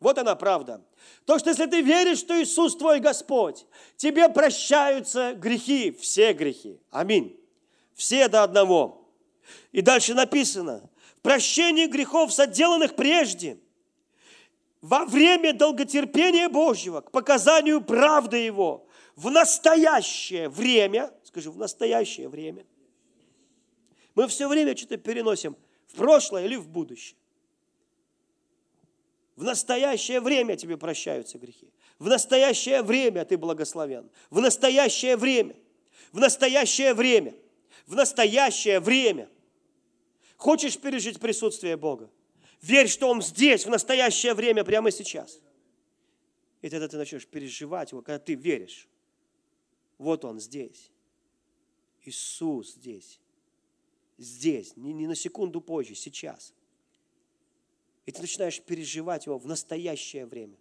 Вот она правда. То, что если ты веришь, что Иисус твой Господь, тебе прощаются грехи, все грехи. Аминь. Все до одного. И дальше написано, прощение грехов, соделанных прежде, во время долготерпения Божьего, к показанию правды Его, в настоящее время, скажи, в настоящее время. Мы все время что-то переносим в прошлое или в будущее. В настоящее время тебе прощаются грехи. В настоящее время ты благословен. В настоящее время. В настоящее время. В настоящее время. Хочешь пережить присутствие Бога? Верь, что Он здесь, в настоящее время, прямо сейчас. И тогда ты начнешь переживать Его, когда ты веришь. Вот Он здесь. Иисус здесь. Здесь. Не на секунду позже, сейчас. И ты начинаешь переживать Его в настоящее время.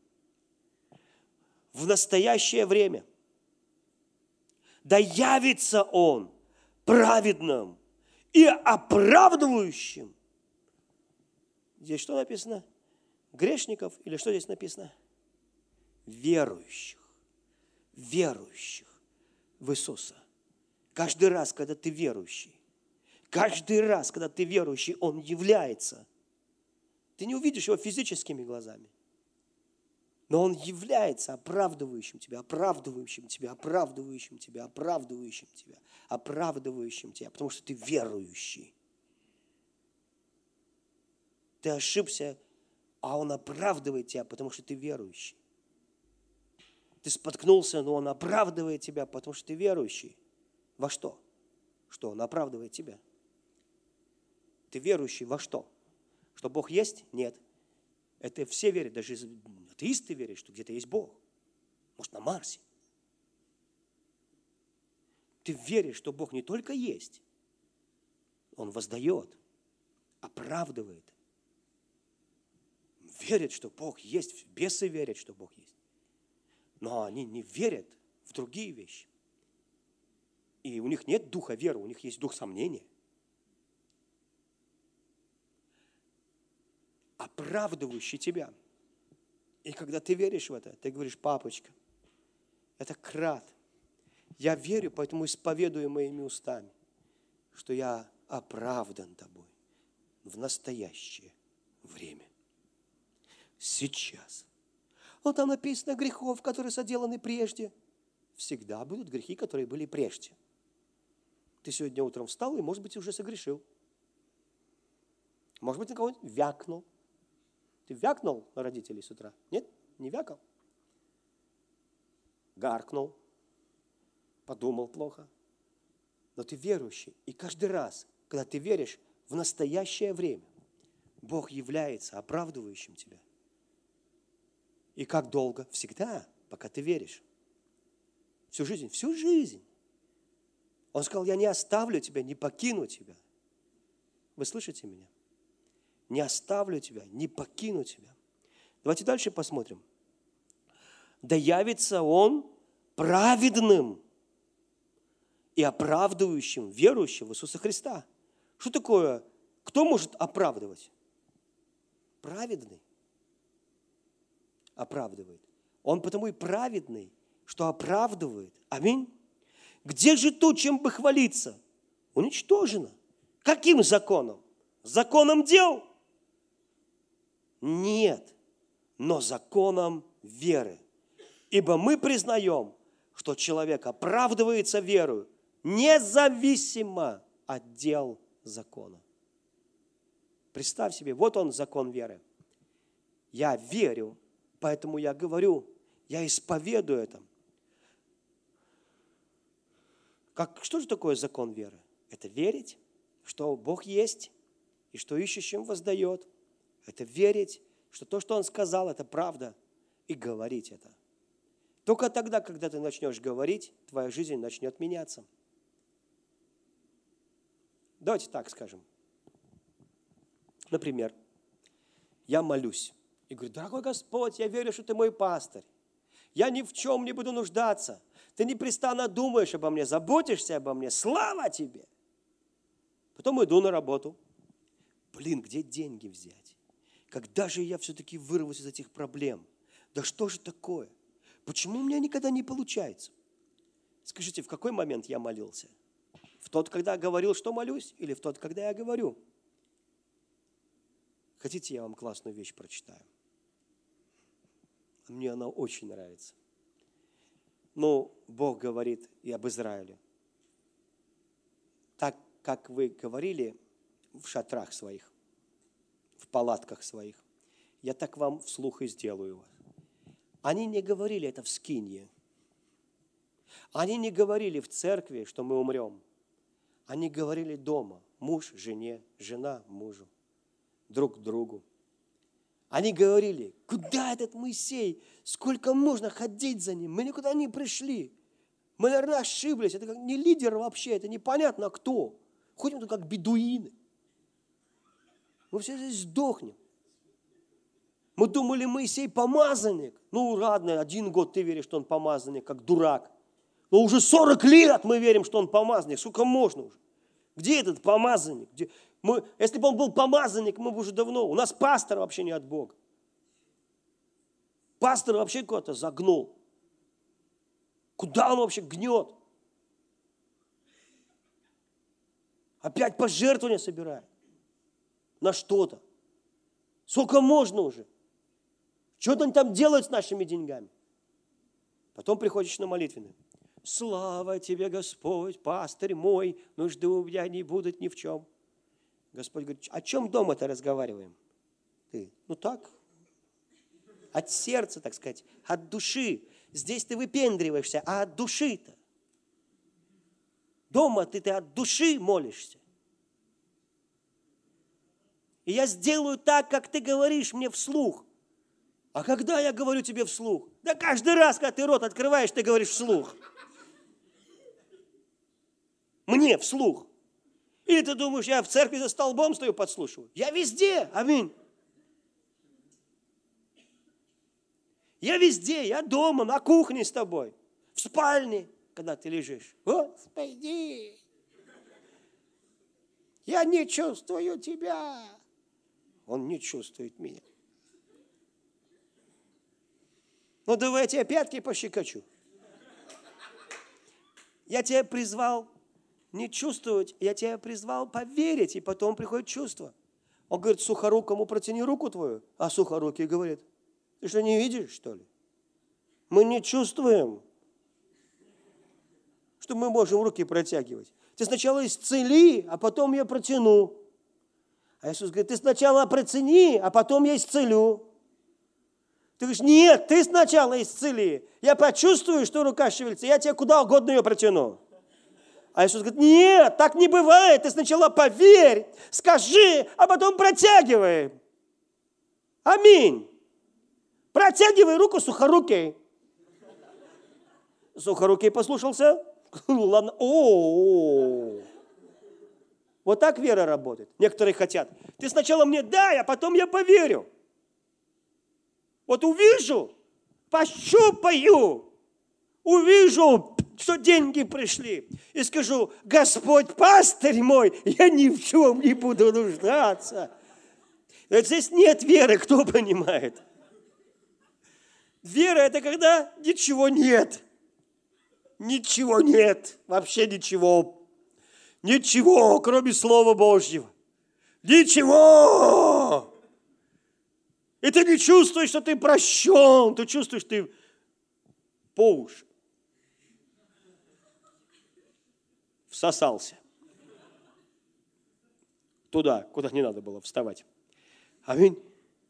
В настоящее время. Да явится Он праведным и оправдывающим. Здесь что написано? Грешников или что здесь написано? Верующих. Верующих в Иисуса. Каждый раз, когда ты верующий, Он является. Ты не увидишь Его физическими глазами. Но Он является оправдывающим тебя, оправдывающим тебя, оправдывающим тебя, оправдывающим тебя, оправдывающим тебя, потому что ты верующий. Ты ошибся, а Он оправдывает тебя, потому что ты верующий. Ты споткнулся, но Он оправдывает тебя, потому что ты верующий. Во что? Что Он оправдывает тебя? Ты верующий во что? Что Бог есть? Нет. Это все верят, даже атеисты верят, что где-то есть Бог. Может, на Марсе. Ты веришь, что Бог не только есть, Он воздает, оправдывает. Верят, что Бог есть, бесы верят, что Бог есть. Но они не верят в другие вещи. И у них нет духа веры, у них есть дух сомнения. Оправдывающий тебя. И когда ты веришь в это, ты говоришь: папочка, это крат. Я верю, поэтому исповедую моими устами, что я оправдан тобой в настоящее время. Сейчас. Вот там написано грехов, которые соделаны прежде. Всегда будут грехи, которые были прежде. Ты сегодня утром встал и, может быть, уже согрешил. Может быть, на кого-нибудь вякнул. Ты вякнул на родителей с утра? Нет? Не вякал? Гаркнул. Подумал плохо. Но ты верующий. И каждый раз, когда ты веришь в настоящее время, Бог является оправдывающим тебя. И как долго? Всегда, пока ты веришь. Всю жизнь. Всю жизнь. Он сказал: я не оставлю тебя, не покину тебя. Вы слышите меня? Не оставлю тебя, не покину тебя. Давайте дальше посмотрим. Да явится Он праведным и оправдывающим верующим в Иисуса Христа. Что такое? Кто может оправдывать? Праведный оправдывает. Он потому и праведный, что оправдывает. Аминь. Где же то, чем бы хвалиться? Уничтожено. Каким законом? Законом дел? Нет, но законом веры. Ибо мы признаем, что человек оправдывается верою, независимо от дел закона. Представь себе, вот он закон веры. Я верю, поэтому я говорю, я исповедую это. Что же такое закон веры? Это верить, что Бог есть, и что ищущим воздает. Это верить, что то, что Он сказал, это правда, и говорить это. Только тогда, когда ты начнешь говорить, твоя жизнь начнет меняться. Давайте так скажем. Например, я молюсь и говорю: дорогой Господь, я верю, что Ты мой пастырь. Я ни в чем не буду нуждаться. Ты непрестанно думаешь обо мне, заботишься обо мне. Слава Тебе! Потом иду на работу. Где деньги взять? когда же я все-таки вырвусь из этих проблем? Да что же такое? Почему у меня никогда не получается? Скажите, в какой момент я молился? В тот, когда говорил, что молюсь, или в тот, когда я говорю? Хотите, я вам классную вещь прочитаю? Мне она очень нравится. Ну, Бог говорит и об Израиле. Так, как вы говорили в шатрах своих, в палатках своих, я так вам вслух и сделаю вас. Они не говорили это в скинье. Они не говорили в церкви, что мы умрем. Они говорили дома. Муж жене, жена мужу, друг другу. Они говорили, куда этот Моисей? Сколько можно ходить за ним? Мы никуда не пришли. Мы, наверное, ошиблись. Это как не лидер вообще, это непонятно кто. Ходим тут как бедуины. Мы все здесь сдохнем. Мы думали, Моисей помазанник. Ну, ладно, 1 год ты веришь, что он помазанник, как дурак. Но уже 40 лет мы верим, что он помазанник. Сколько можно уже? Где этот помазанник? Если бы он был помазанник, мы бы уже давно. У нас пастор вообще не от Бога. Пастор вообще куда-то загнул. Куда он вообще гнет? Опять пожертвования собирает. На что-то. Сколько можно уже? Что-то они там делают с нашими деньгами. Потом приходишь на молитвенную. Слава тебе, Господь, пастырь мой, нужды у меня не будут ни в чем. Господь говорит, о чем дома-то разговариваем? Ты, ну так, от сердца, так сказать, от души. Здесь ты выпендриваешься, а от души-то? Дома ты от души молишься. И я сделаю так, как ты говоришь мне вслух. А когда я говорю тебе вслух? Да каждый раз, когда ты рот открываешь, ты говоришь вслух. Мне вслух. Или ты думаешь, я в церкви за столбом стою, подслушиваю? Я везде, аминь. Я везде, я дома, на кухне с тобой, в спальне, когда ты лежишь. Господи, я не чувствую тебя. Он не чувствует меня. Ну, давай я тебе пятки пощекочу. Я тебя призвал не чувствовать, я тебя призвал поверить, и потом приходит чувство. Он говорит, сухорукому протяни руку твою, а сухорукий говорит, ты что, не видишь, что ли? Мы не чувствуем, что мы можем руки протягивать. Ты сначала исцели, а потом я протяну. А Иисус говорит, ты сначала процени, а потом я исцелю. Ты говоришь, нет, ты сначала исцели. Я почувствую, что рука шевелится, я тебе куда угодно ее протяну. А Иисус говорит, нет, так не бывает. Ты сначала поверь, скажи, а потом протягивай. Аминь. Протягивай руку сухорукий. Сухорукий послушался? Ладно. Вот так вера работает. Некоторые хотят. Ты сначала мне дай, а потом я поверю. Вот увижу, пощупаю, увижу, что деньги пришли. И скажу, Господь, пастырь мой, я ни в чем не буду нуждаться. Вот здесь нет веры, кто понимает? Вера – это когда ничего нет. Ничего нет, вообще ничего. Ничего, кроме Слова Божьего. Ничего. И ты не чувствуешь, что ты прощен, ты чувствуешь, что ты по уши всосался туда, куда не надо было вставать. Аминь.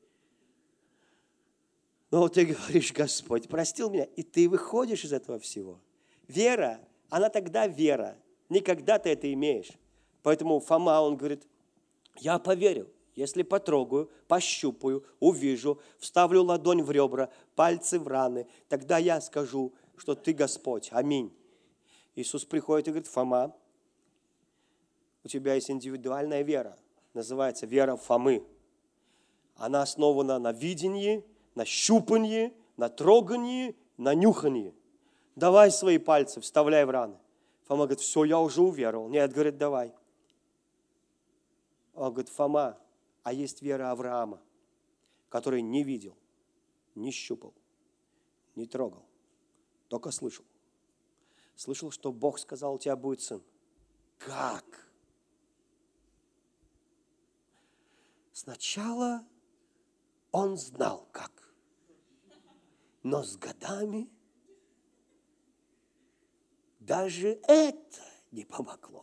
Но вот ты говоришь, Господь, простил меня, и ты выходишь из этого всего. Вера, она тогда вера, не когда ты это имеешь. Поэтому Фома, он говорит, я поверю. Если потрогаю, пощупаю, увижу, вставлю ладонь в ребра, пальцы в раны, тогда я скажу, что ты Господь. Аминь. Иисус приходит и говорит, Фома, у тебя есть индивидуальная вера. Называется вера Фомы. Она основана на видении, на щупании, на трогании, на нюхании. Давай свои пальцы, вставляй в раны. Фома говорит, все, я уже уверовал. Нет, говорит, давай. Он говорит, Фома, а есть вера Авраама. который не видел, не щупал, не трогал, только слышал. Слышал, что Бог сказал, у тебя будет сын. Как? Сначала он знал, как. Но с годами даже это не помогло.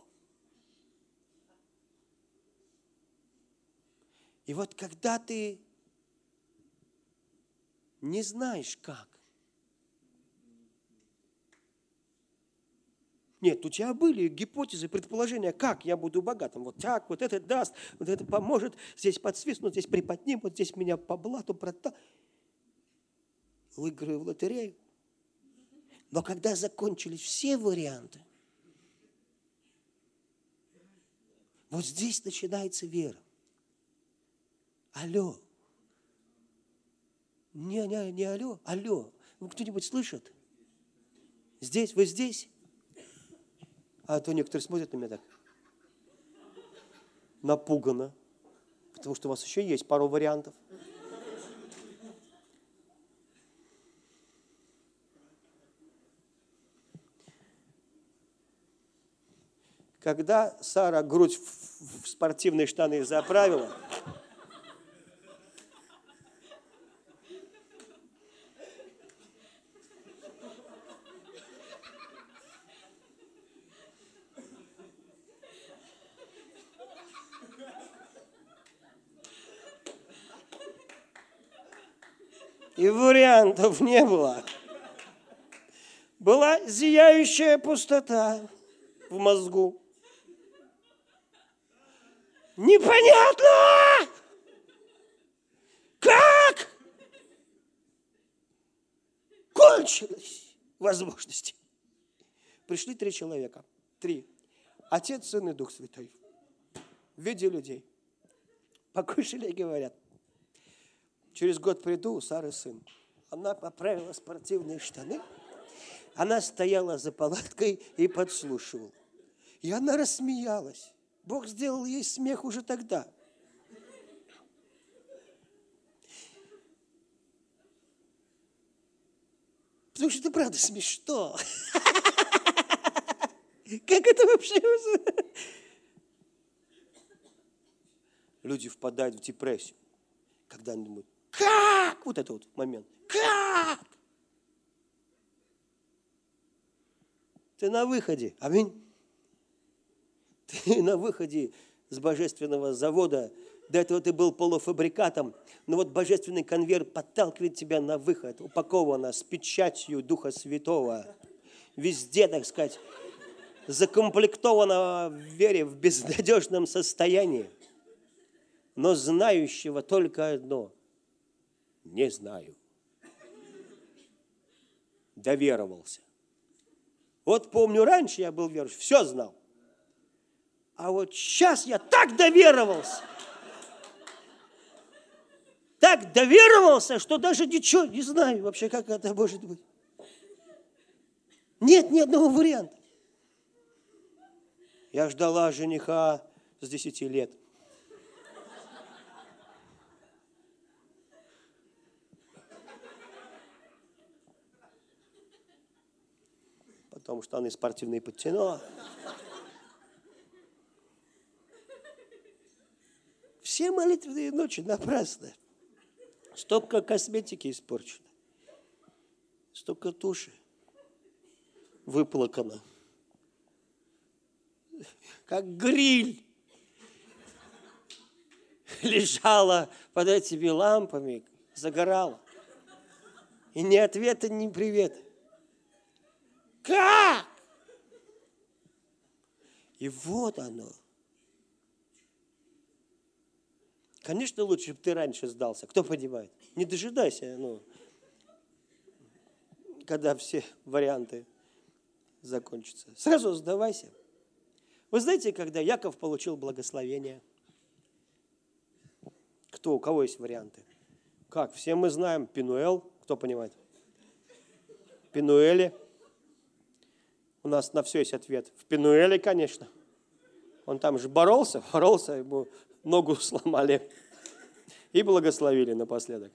И вот когда ты не знаешь, как. Нет, у тебя были гипотезы, предположения, как я буду богатым. Вот так, вот это даст, вот это поможет, здесь подсвистнут, здесь приподнимут, вот здесь меня по блату выиграю в лотерею. Но когда закончились все варианты, вот здесь начинается вера. Алло. Не алло, алло. Вы кто-нибудь слышит? Здесь, вы здесь? А то некоторые смотрят на меня так напуганно, потому что у вас еще есть пару вариантов. Когда Сара грудь в спортивные штаны заправила, и вариантов не было. Была зияющая пустота в мозгу. Непонятно! Как? Кончились возможности. Пришли 3 человека. 3. Отец, Сын и Дух Святой. В виде людей. Покушали и говорят. Через год приду, у Сары сын. Она поправила спортивные штаны. Она стояла за палаткой и подслушивала. И она рассмеялась. Бог сделал ей смех уже тогда. Потому что это правда смешно. Как это вообще? Люди впадают в депрессию, когда они думают, как? Вот это вот момент. Как? Ты на выходе. Аминь. Ты на выходе с божественного завода. До этого ты был полуфабрикатом. Но вот божественный конверт подталкивает тебя на выход. Упаковано с печатью Духа Святого. Везде, так сказать, закомплектовано в вере в безнадежном состоянии. Но знающего только одно. Не знаю. Доверовался. Вот помню, раньше я был верующий, все знал. А вот сейчас я так доверовался. Так доверовался, что даже ничего не знаю вообще, как это может быть. Нет ни одного варианта. Я ждала жениха с 10 лет. Потому что штаны спортивные подтянула. Все молитвенные ночи напрасно. Столько косметики испорчено. Столько туши выплакано. Как гриль лежала под этими лампами, загорала. И ни ответа, ни привета. Как? И вот оно. Конечно, лучше, чтобы ты раньше сдался. Кто понимает? Не дожидайся, когда все варианты закончатся. Сразу сдавайся. Вы знаете, когда Яков получил благословение? У кого есть варианты? Как? Все мы знаем Пенуэл. Кто понимает? Пенуэле. У нас на все есть ответ. В Пенуэле, конечно. Он там же боролся, ему ногу сломали. И благословили напоследок.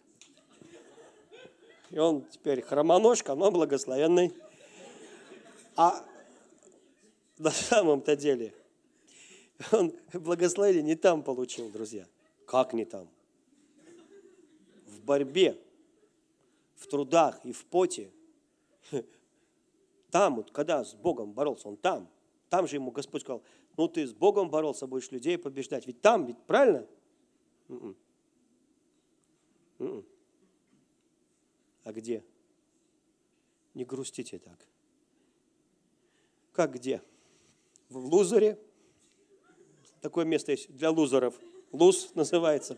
И он теперь хромоножка, но благословенный. А на самом-то деле он благословение не там получил, друзья. Как не там? В борьбе, в трудах и в поте. Там, вот, когда с Богом боролся, он там. Там же ему Господь сказал, ну ты с Богом боролся, будешь людей побеждать. Ведь там, ведь правильно? А где? Не грустите так. Как где? В лузере. Такое место есть для лузеров. Луз называется.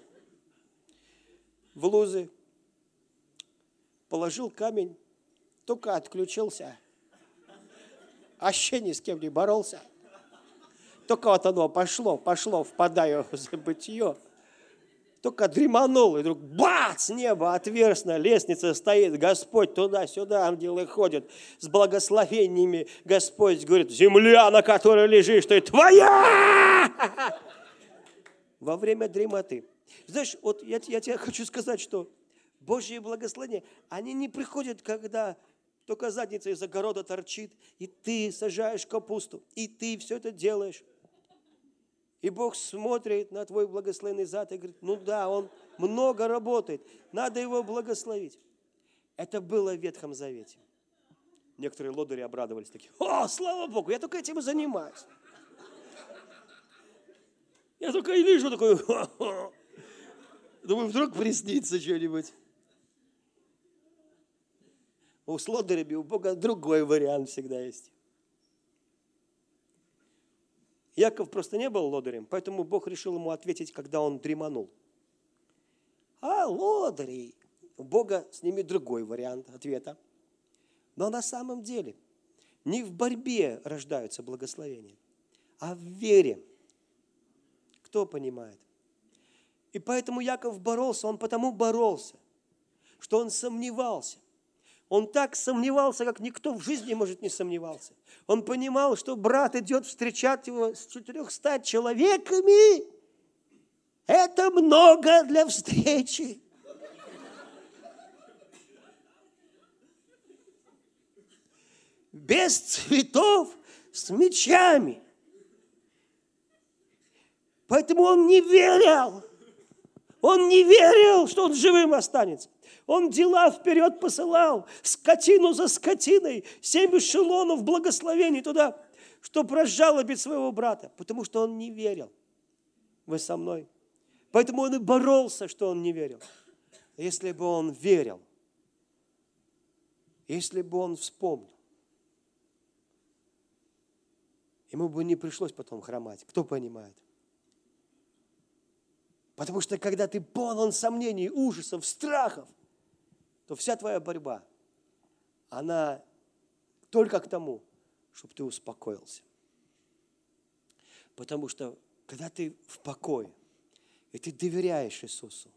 В лузе положил камень, только отключился. Вообще ни с кем не боролся. Только вот оно пошло, впадаю в забытье. Только дреманул, и вдруг бац, небо отверстно, лестница стоит, Господь туда-сюда, ангелы ходят с благословениями. Господь говорит, земля, на которой лежишь, ты твоя! Во время дремоты. Знаешь, вот я тебе хочу сказать, что Божьи благословения, они не приходят, когда только задница из огорода торчит, и ты сажаешь капусту, и ты все это делаешь. И Бог смотрит на твой благословенный зад и говорит, ну да, он много работает, надо его благословить. Это было в Ветхом Завете. Некоторые лодыри обрадовались, такие, о, слава Богу, я только этим и занимаюсь. Я только и вижу такой, думаю, вдруг приснится что-нибудь. С лодырями у Бога другой вариант всегда есть. Яков просто не был лодырем, поэтому Бог решил ему ответить, когда он дреманул. А лодыри, у Бога с ними другой вариант ответа. Но на самом деле не в борьбе рождаются благословения, а в вере. Кто понимает? И поэтому Яков боролся, он потому боролся, что он сомневался. Он так сомневался, как никто в жизни, может, не сомневался. Он понимал, что брат идет встречать его с 400 человеками. Это много для встречи. Без цветов, с мечами. Поэтому он не верил. Он не верил, что он живым останется. Он дела вперед посылал, скотину за скотиной, 7 эшелонов благословений туда, чтобы разжалобить своего брата, потому что он не верил. Вы со мной? Поэтому он и боролся, что он не верил. Если бы он верил, если бы он вспомнил, ему бы не пришлось потом хромать. Кто понимает? Потому что когда ты полон сомнений, ужасов, страхов, то вся твоя борьба, она только к тому, чтобы ты успокоился. Потому что когда ты в покое, и ты доверяешь Иисусу,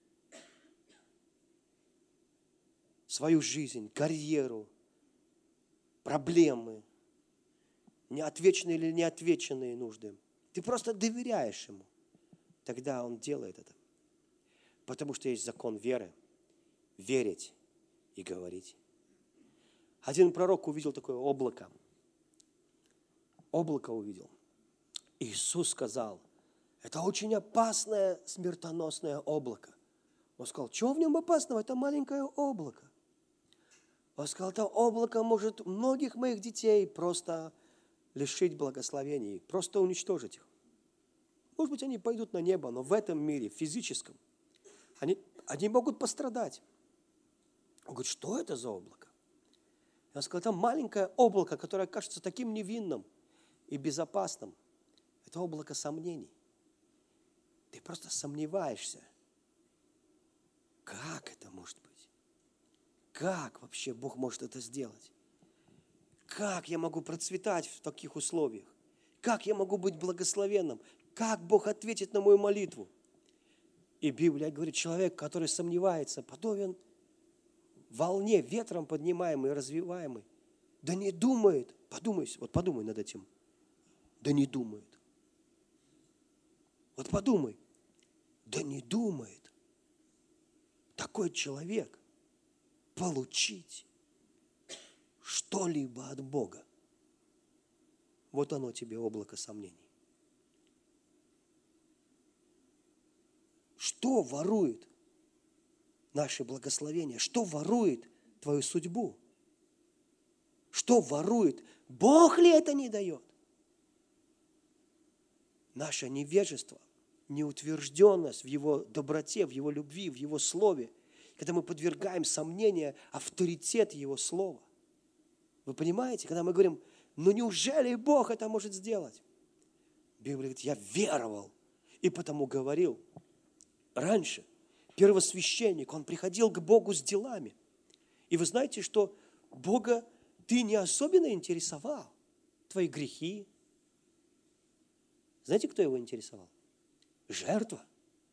свою жизнь, карьеру, проблемы, неотвеченные или неотвеченные нужды, ты просто доверяешь Ему, тогда Он делает это. Потому что есть закон веры. Верить и говорить. Один пророк увидел такое облако. Облако увидел. Иисус сказал, это очень опасное, смертоносное облако. Он сказал, что в нем опасного? Это маленькое облако. Он сказал, это облако может многих моих детей просто лишить благословений, просто уничтожить их. Может быть, они пойдут на небо, но в этом мире, физическом, они могут пострадать. Он говорит, что это за облако? Я сказал, это маленькое облако, которое кажется таким невинным и безопасным. Это облако сомнений. Ты просто сомневаешься. Как это может быть? Как вообще Бог может это сделать? Как я могу процветать в таких условиях? Как я могу быть благословенным? Как Бог ответит на мою молитву? И Библия говорит, человек, который сомневается, подобен волне, ветром поднимаемый и развиваемый, да не думает, подумай над этим, да не думает. Вот подумай, да не думает, такой человек получить что-либо от Бога, вот оно тебе облако сомнений. Что ворует наше благословение? Что ворует твою судьбу? Что ворует? Бог ли это не дает? Наше невежество, неутвержденность в Его доброте, в Его любви, в Его Слове, когда мы подвергаем сомнению авторитет Его Слова. Вы понимаете, когда мы говорим, неужели Бог это может сделать? Библия говорит, я веровал и потому говорил. Раньше первосвященник, он приходил к Богу с делами. И вы знаете, что Бога ты не особенно интересовал. Твои грехи. Знаете, кто его интересовал? Жертва.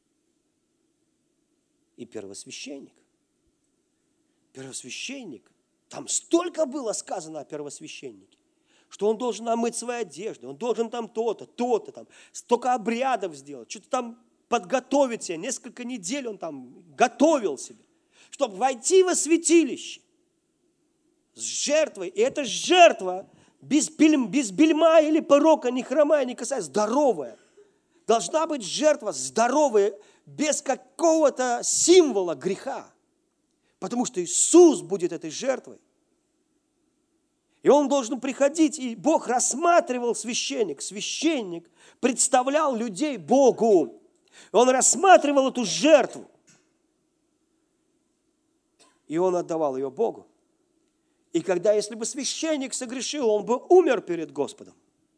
И первосвященник. Первосвященник. Там столько было сказано о первосвященнике, что он должен омыть свои одежды, он должен там то-то, то-то, там, столько обрядов сделать, что-то там подготовить себе. Несколько недель он там готовил себе, чтобы войти во святилище с жертвой. И эта жертва без бельма или порока, ни хромая, ни косая, здоровая. Должна быть жертва здоровая, без какого-то символа греха. Потому что Иисус будет этой жертвой. И Он должен приходить, и Бог рассматривал священник. Священник представлял людей Богу. И он рассматривал эту жертву. И он отдавал ее Богу. И когда, если бы священник согрешил, он бы умер перед Господом.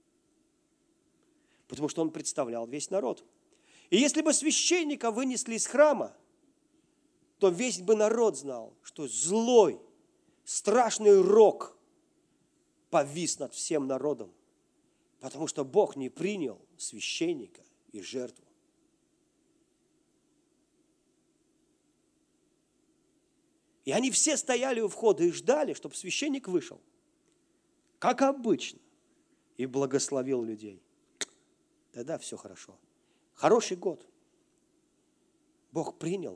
Потому что он представлял весь народ. И если бы священника вынесли из храма, то весь бы народ знал, что злой, страшный рок повис над всем народом. Потому что Бог не принял священника и жертву. И они все стояли у входа и ждали, чтобы священник вышел, как обычно, и благословил людей. Тогда все хорошо. Хороший год. Бог принял.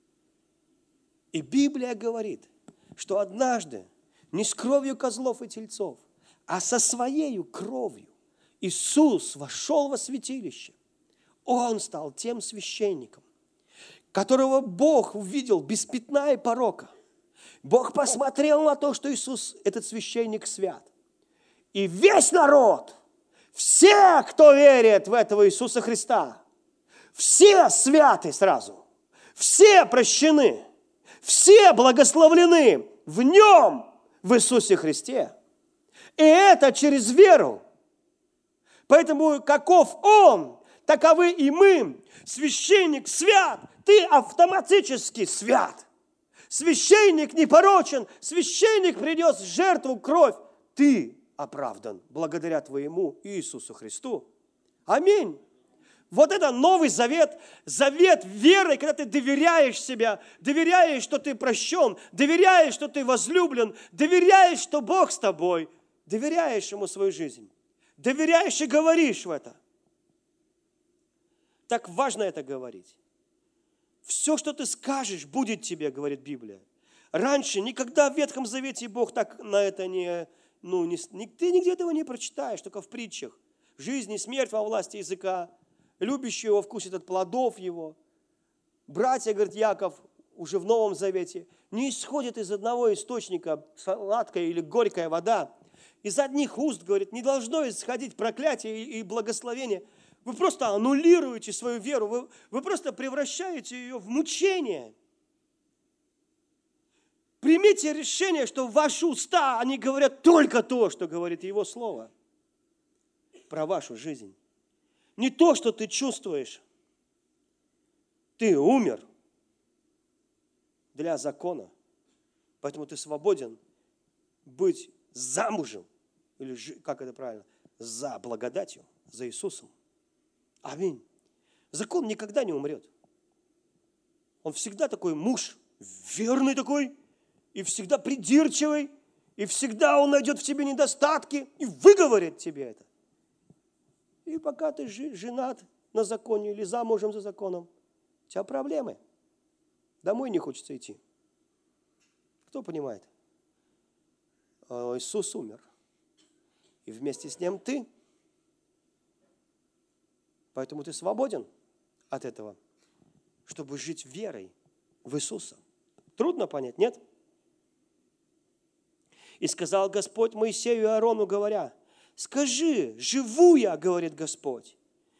И Библия говорит, что однажды не с кровью козлов и тельцов, а со своей кровью Иисус вошел во святилище. Он стал тем священником, которого Бог увидел без пятна и порока. Бог посмотрел на то, что Иисус, этот священник, свят. И весь народ, все, кто верит в этого Иисуса Христа, все святы сразу, все прощены, все благословлены в Нем, в Иисусе Христе. И это через веру. Поэтому каков Он, таковы и мы. Священник свят, ты автоматически свят. Священник непорочен, священник принес в жертву кровь. Ты оправдан благодаря твоему Иисусу Христу. Аминь. Вот это Новый Завет, завет веры, когда ты доверяешь себя, доверяешь, что ты прощен, доверяешь, что ты возлюблен, доверяешь, что Бог с тобой, доверяешь Ему свою жизнь, доверяешь и говоришь в это. Так важно это говорить. Все, что ты скажешь, будет тебе, говорит Библия. Раньше никогда в Ветхом Завете Бог так на это ты нигде этого не прочитаешь, только в притчах. Жизнь и смерть во власти языка. Любящий его вкусит от плодов его. Братья, говорит Яков, уже в Новом Завете, не исходит из одного источника сладкая или горькая вода. Из одних уст, говорит, не должно исходить проклятие и благословение. Вы просто аннулируете свою веру, вы просто превращаете ее в мучение. Примите решение, что в ваши уста они говорят только то, что говорит Его Слово про вашу жизнь. Не то, что ты чувствуешь. Ты умер для закона, поэтому ты свободен быть замужем, или как это правильно, за благодатью, за Иисусом. Аминь. Закон никогда не умрет. Он всегда такой муж, верный такой, и всегда придирчивый, и всегда он найдет в тебе недостатки и выговорит тебе это. И пока ты женат на законе или замужем за законом, у тебя проблемы. Домой не хочется идти. Кто понимает? Иисус умер. И вместе с Ним ты. Поэтому ты свободен от этого, чтобы жить верой в Иисуса. Трудно понять, нет? И сказал Господь Моисею и Аарону, говоря, скажи, живу я, говорит Господь.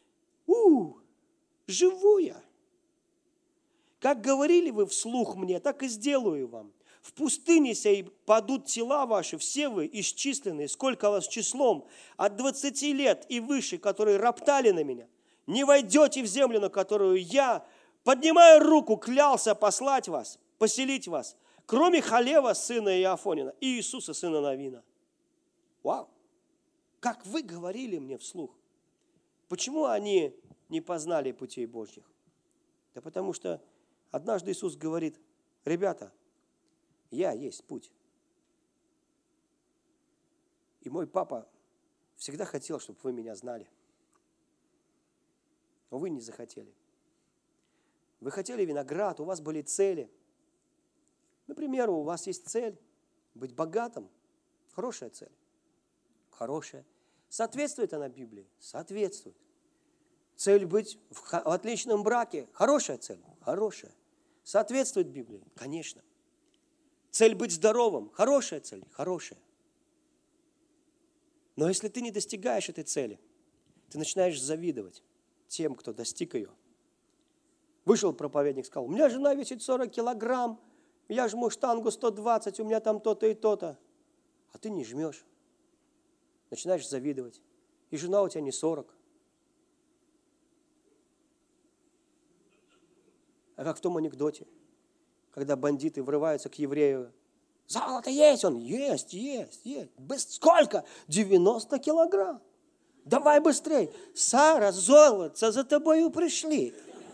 Живу я. Как говорили вы вслух мне, так и сделаю вам. В пустыне сей падут тела ваши, все вы исчисленные, сколько вас числом, от 20 лет и выше, которые роптали на меня. Не войдете в землю, на которую я, поднимая руку, клялся послать вас, поселить вас, кроме Халева, сына Иофонина, и Иисуса, сына Навина. Вау! Как вы говорили мне вслух. Почему они не познали путей Божьих? Да потому что однажды Иисус говорит, ребята, я есть путь. И мой папа всегда хотел, чтобы вы меня знали. Но вы не захотели. Вы хотели виноград, у вас были цели. Например, у вас есть цель быть богатым. Хорошая цель. Хорошая. Соответствует она Библии? Соответствует. Цель быть в отличном браке. Хорошая цель? Хорошая. Соответствует Библии? Конечно. Цель быть здоровым? Хорошая цель? Хорошая. Но если ты не достигаешь этой цели, ты начинаешь завидовать тем, кто достиг ее. Вышел проповедник, сказал, у меня жена весит 40 килограмм, я жму штангу 120, у меня там то-то и то-то. А ты не жмешь. Начинаешь завидовать. И жена у тебя не 40. А как в том анекдоте, когда бандиты врываются к еврею. Золото есть? Он, есть. Сколько? 90 килограмм. Давай быстрей. Сара, золото за тобою пришли.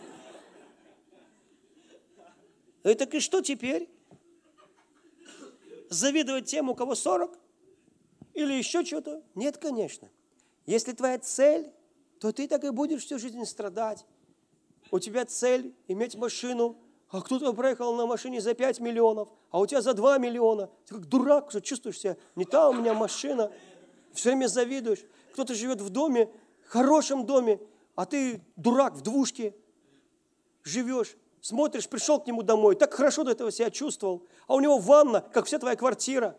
И так и что теперь? Завидовать тем, у кого 40? Или еще что-то? Нет, конечно. Если твоя цель, то ты так и будешь всю жизнь страдать. У тебя цель иметь машину, а кто-то проехал на машине за 5 миллионов, а у тебя за 2 миллиона. Ты как дурак, что чувствуешь себя, не та у меня машина. Все время завидуешь. Кто-то живет в доме, хорошем доме, а ты дурак в двушке живешь. Смотришь, пришел к нему домой, так хорошо до этого себя чувствовал, а у него ванна, как вся твоя квартира.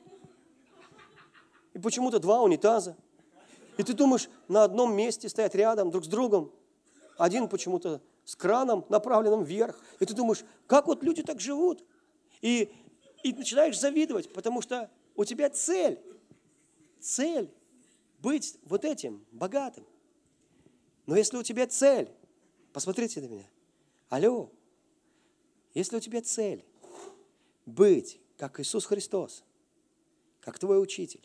И почему-то 2 унитаза. И ты думаешь, на одном месте стоять рядом, друг с другом. Один почему-то с краном, направленным вверх. И ты думаешь, как вот люди так живут? И начинаешь завидовать, потому что у тебя цель быть вот этим, богатым. Но если у тебя цель, посмотрите на меня, алло, если у тебя цель быть, как Иисус Христос, как твой учитель,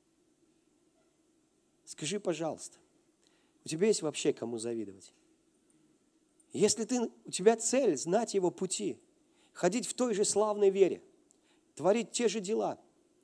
скажи, пожалуйста, у тебя есть вообще кому завидовать? Если у тебя цель знать Его пути, ходить в той же славной вере, творить те же дела,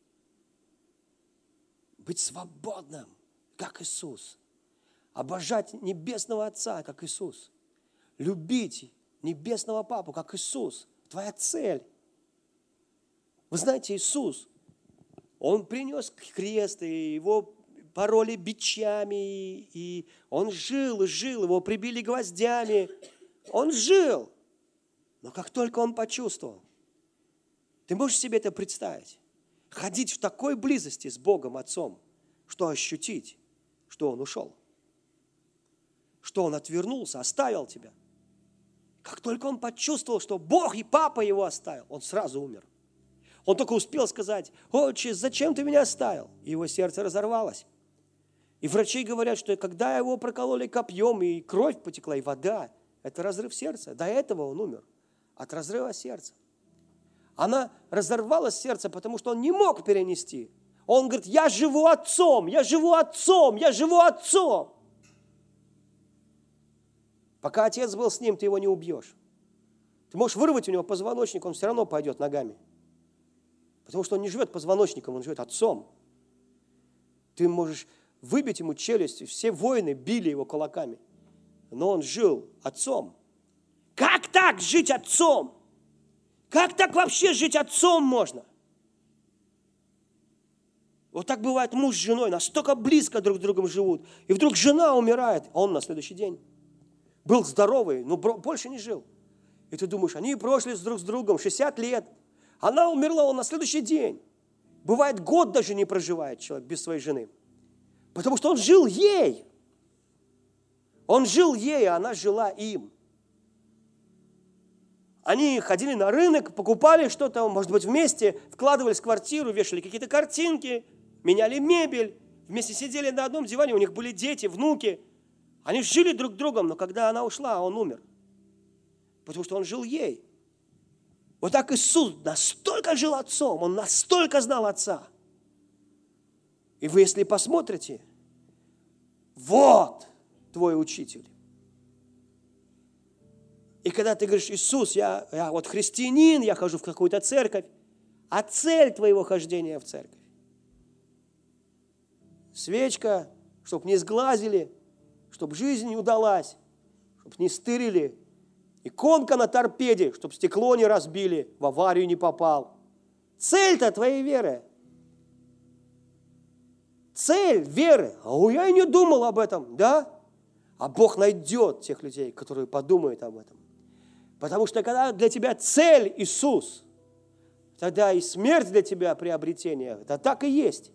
быть свободным, как Иисус, обожать Небесного Отца, как Иисус, любить Небесного Папу, как Иисус, твоя цель. Вы знаете, Иисус, Он принес крест, и Его пороли бичами, и Он жил, Его прибили гвоздями. Он жил. Но как только Он почувствовал, ты можешь себе это представить? Ходить в такой близости с Богом Отцом, что ощутить, что Он ушел, что Он отвернулся, оставил тебя. Как только Он почувствовал, что Бог и Папа Его оставил, Он сразу умер. Он только успел сказать, «Отче, зачем ты меня оставил?» И его сердце разорвалось. И врачи говорят, что когда его прокололи копьем, и кровь потекла, и вода, это разрыв сердца. До этого он умер от разрыва сердца. Она разорвалась сердце, потому что он не мог перенести. Он говорит, я живу Отцом. Пока Отец был с ним, ты его не убьешь. Ты можешь вырвать у него позвоночник, он все равно пойдет ногами. Потому что он не живет позвоночником, он живет Отцом. Ты можешь выбить ему челюсть, все воины били его кулаками. Но он жил Отцом. Как так жить Отцом? Как так вообще жить отцом можно? Вот так бывает муж с женой, настолько близко друг с другом живут. И вдруг жена умирает, а он на следующий день был здоровый, но больше не жил. И ты думаешь, они прожили друг с другом 60 лет. Она умерла, он на следующий день. Бывает, год даже не проживает человек без своей жены. Потому что он жил ей. Он жил ей, а она жила им. Они ходили на рынок, покупали что-то, может быть, вместе, вкладывались в квартиру, вешали какие-то картинки, меняли мебель, вместе сидели на одном диване, у них были дети, внуки. Они жили друг с другом, но когда она ушла, он умер. Потому что он жил ей. Вот так Иисус настолько жил Отцом, Он настолько знал Отца. И вы, если посмотрите, вот твой учитель. И когда ты говоришь, Иисус, я вот христианин, я хожу в какую-то церковь, а цель твоего хождения в церковь? Свечка, чтобы не сглазили, чтобы жизнь не удалась, чтобы не стырили. Иконка на торпеде, чтобы стекло не разбили, в аварию не попал. Цель-то твоей веры. Цель веры. А я и не думал об этом, да? А Бог найдет тех людей, которые подумают об этом. Потому что когда для тебя цель Иисус, тогда и смерть для тебя приобретение. Это так и есть.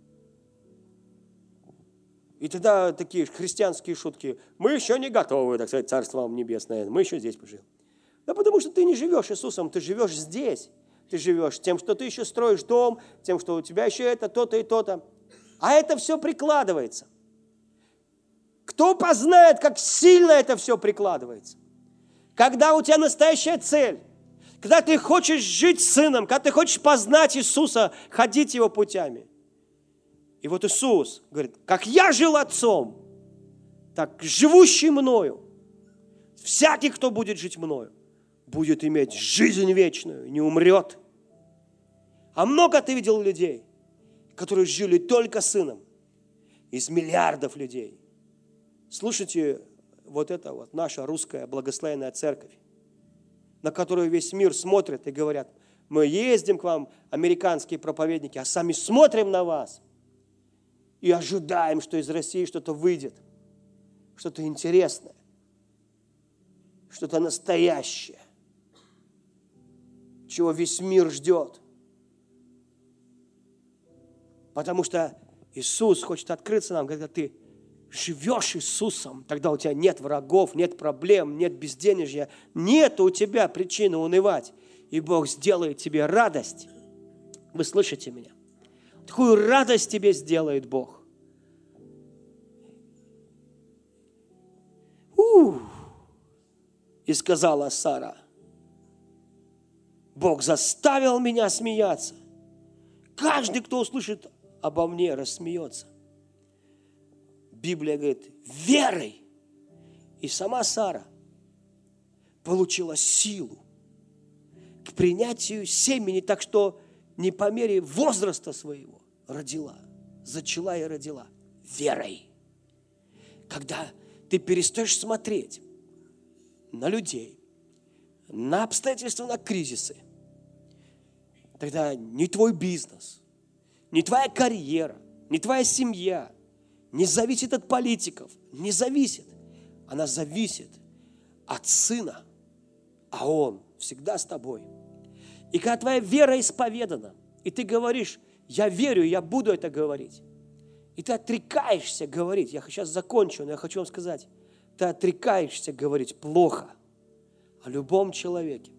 И тогда такие христианские шутки. Мы еще не готовы, так сказать, Царство Небесное. Мы еще здесь поживем. Да потому что ты не живешь Иисусом, ты живешь здесь. Ты живешь тем, что ты еще строишь дом, тем, что у тебя еще это, то-то и то-то. А это все прикладывается. Кто познает, как сильно это все прикладывается? Когда у тебя настоящая цель, когда ты хочешь жить с Сыном, когда ты хочешь познать Иисуса, ходить Его путями. И вот Иисус говорит, как я жил Отцом, так живущий мною, всякий, кто будет жить мною, будет иметь жизнь вечную, не умрет. А много ты видел людей, которые жили только Сыном, из миллиардов людей. Слушайте, вот это вот наша русская благословенная церковь, на которую весь мир смотрит и говорят, мы ездим к вам, американские проповедники, а сами смотрим на вас и ожидаем, что из России что-то выйдет, что-то интересное, что-то настоящее, чего весь мир ждет. Потому что Иисус хочет открыться нам, когда ты живешь Иисусом, тогда у тебя нет врагов, нет проблем, нет безденежья, нет у тебя причины унывать, и Бог сделает тебе радость. Вы слышите меня? Такую радость тебе сделает Бог. И сказала Сара, Бог заставил меня смеяться. Каждый, кто услышит обо мне, рассмеется. Библия говорит, верой. И сама Сара получила силу к принятию семени, так что не по мере возраста своего родила, зачала и родила верой. Когда ты перестаешь смотреть на людей, на обстоятельства, на кризисы, тогда не твой бизнес, не твоя карьера, не твоя семья не зависит от политиков, не зависит. Она зависит от Сына, а Он всегда с тобой. И когда твоя вера исповедана, и ты говоришь, я верю, я буду это говорить, и ты отрекаешься говорить, я сейчас закончу, но я хочу вам сказать, ты отрекаешься говорить плохо о любом человеке.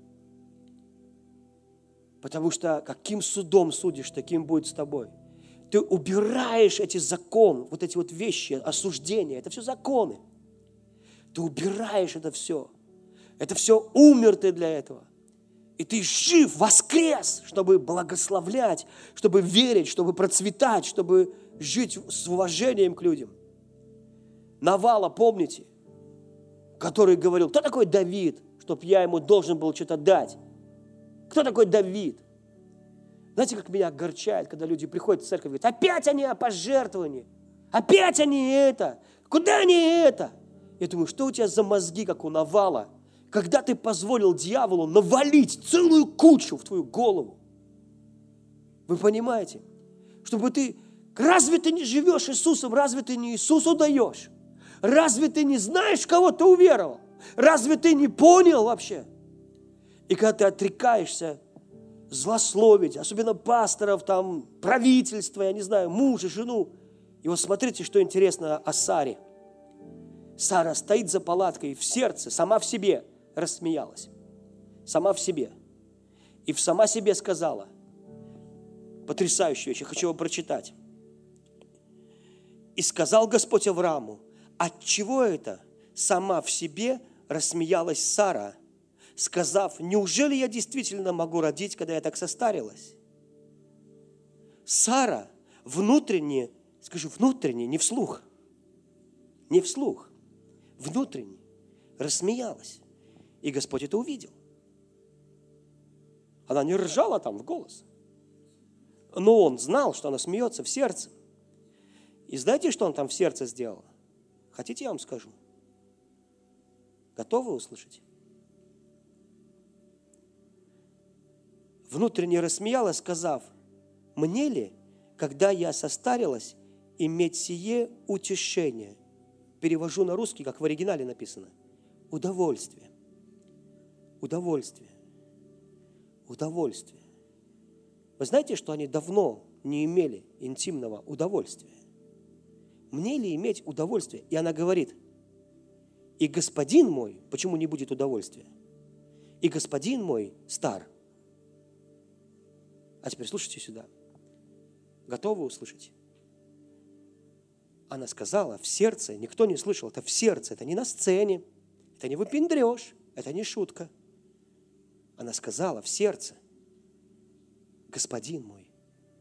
Потому что каким судом судишь, таким будет с тобой. Ты убираешь эти законы, вот эти вот вещи, осуждения, это все законы. Ты убираешь это все. Это все умер ты для этого. И ты жив, воскрес, чтобы благословлять, чтобы верить, чтобы процветать, чтобы жить с уважением к людям. Навала, помните, который говорил, кто такой Давид, чтобы я ему должен был что-то дать? Кто такой Давид? Знаете, как меня огорчает, когда люди приходят в церковь и говорят, опять они о пожертвовании, опять они это, куда они это? Я думаю, что у тебя за мозги, как у Навала, Когда ты позволил дьяволу навалить целую кучу в твою голову. Вы понимаете? Чтобы ты... Разве ты не живешь Иисусом? Разве ты не Иисусу даешь? Разве ты не знаешь, в кого ты уверовал? Разве ты не понял вообще? И когда ты отрекаешься злословить, особенно пасторов, там, правительства, я не знаю, мужа, жену. И вот смотрите, что интересно о Саре. Сара стоит за палаткой, и в сердце, сама в себе рассмеялась. Сама в себе. И сама себе сказала, потрясающую вещь, я хочу его прочитать. «И сказал Господь Аврааму, отчего это сама в себе рассмеялась Сара, сказав, неужели я действительно могу родить, когда я так состарилась?» Сара внутренне, скажу внутренне, не вслух, внутренне рассмеялась. И Господь это увидел. Она не ржала там в голос. Но Он знал, что она смеется в сердце. И знаете, что Он там в сердце сделал? Хотите, я вам скажу? Готовы услышать? Внутренне рассмеялась, сказав, мне ли, когда я состарилась, иметь сие утешение? Перевожу на русский, как в оригинале написано. Удовольствие. Удовольствие. Удовольствие. Вы знаете, что они давно не имели интимного удовольствия? Мне ли иметь удовольствие? И она говорит, и господин мой, почему не будет удовольствия? И господин мой стар. А теперь слушайте сюда. Готовы услышать? Она сказала в сердце, никто не слышал, это в сердце, это не на сцене, это не выпендрешь, это не шутка. Она сказала в сердце, господин мой.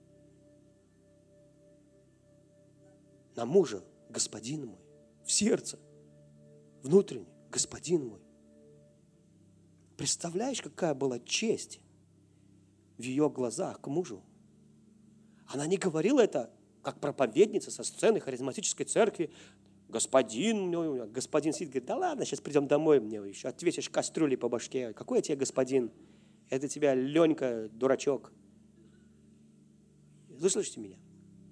На мужа, господин мой. В сердце, внутренне, господин мой. Представляешь, какая была честь в ее глазах к мужу? Она не говорила это, как проповедница со сцены харизматической церкви. Господин сидит, говорит, да ладно, сейчас придем домой, мне еще ответишь кастрюлей по башке. Какой я тебе господин? Это тебя Ленька, дурачок. Вы слышите меня?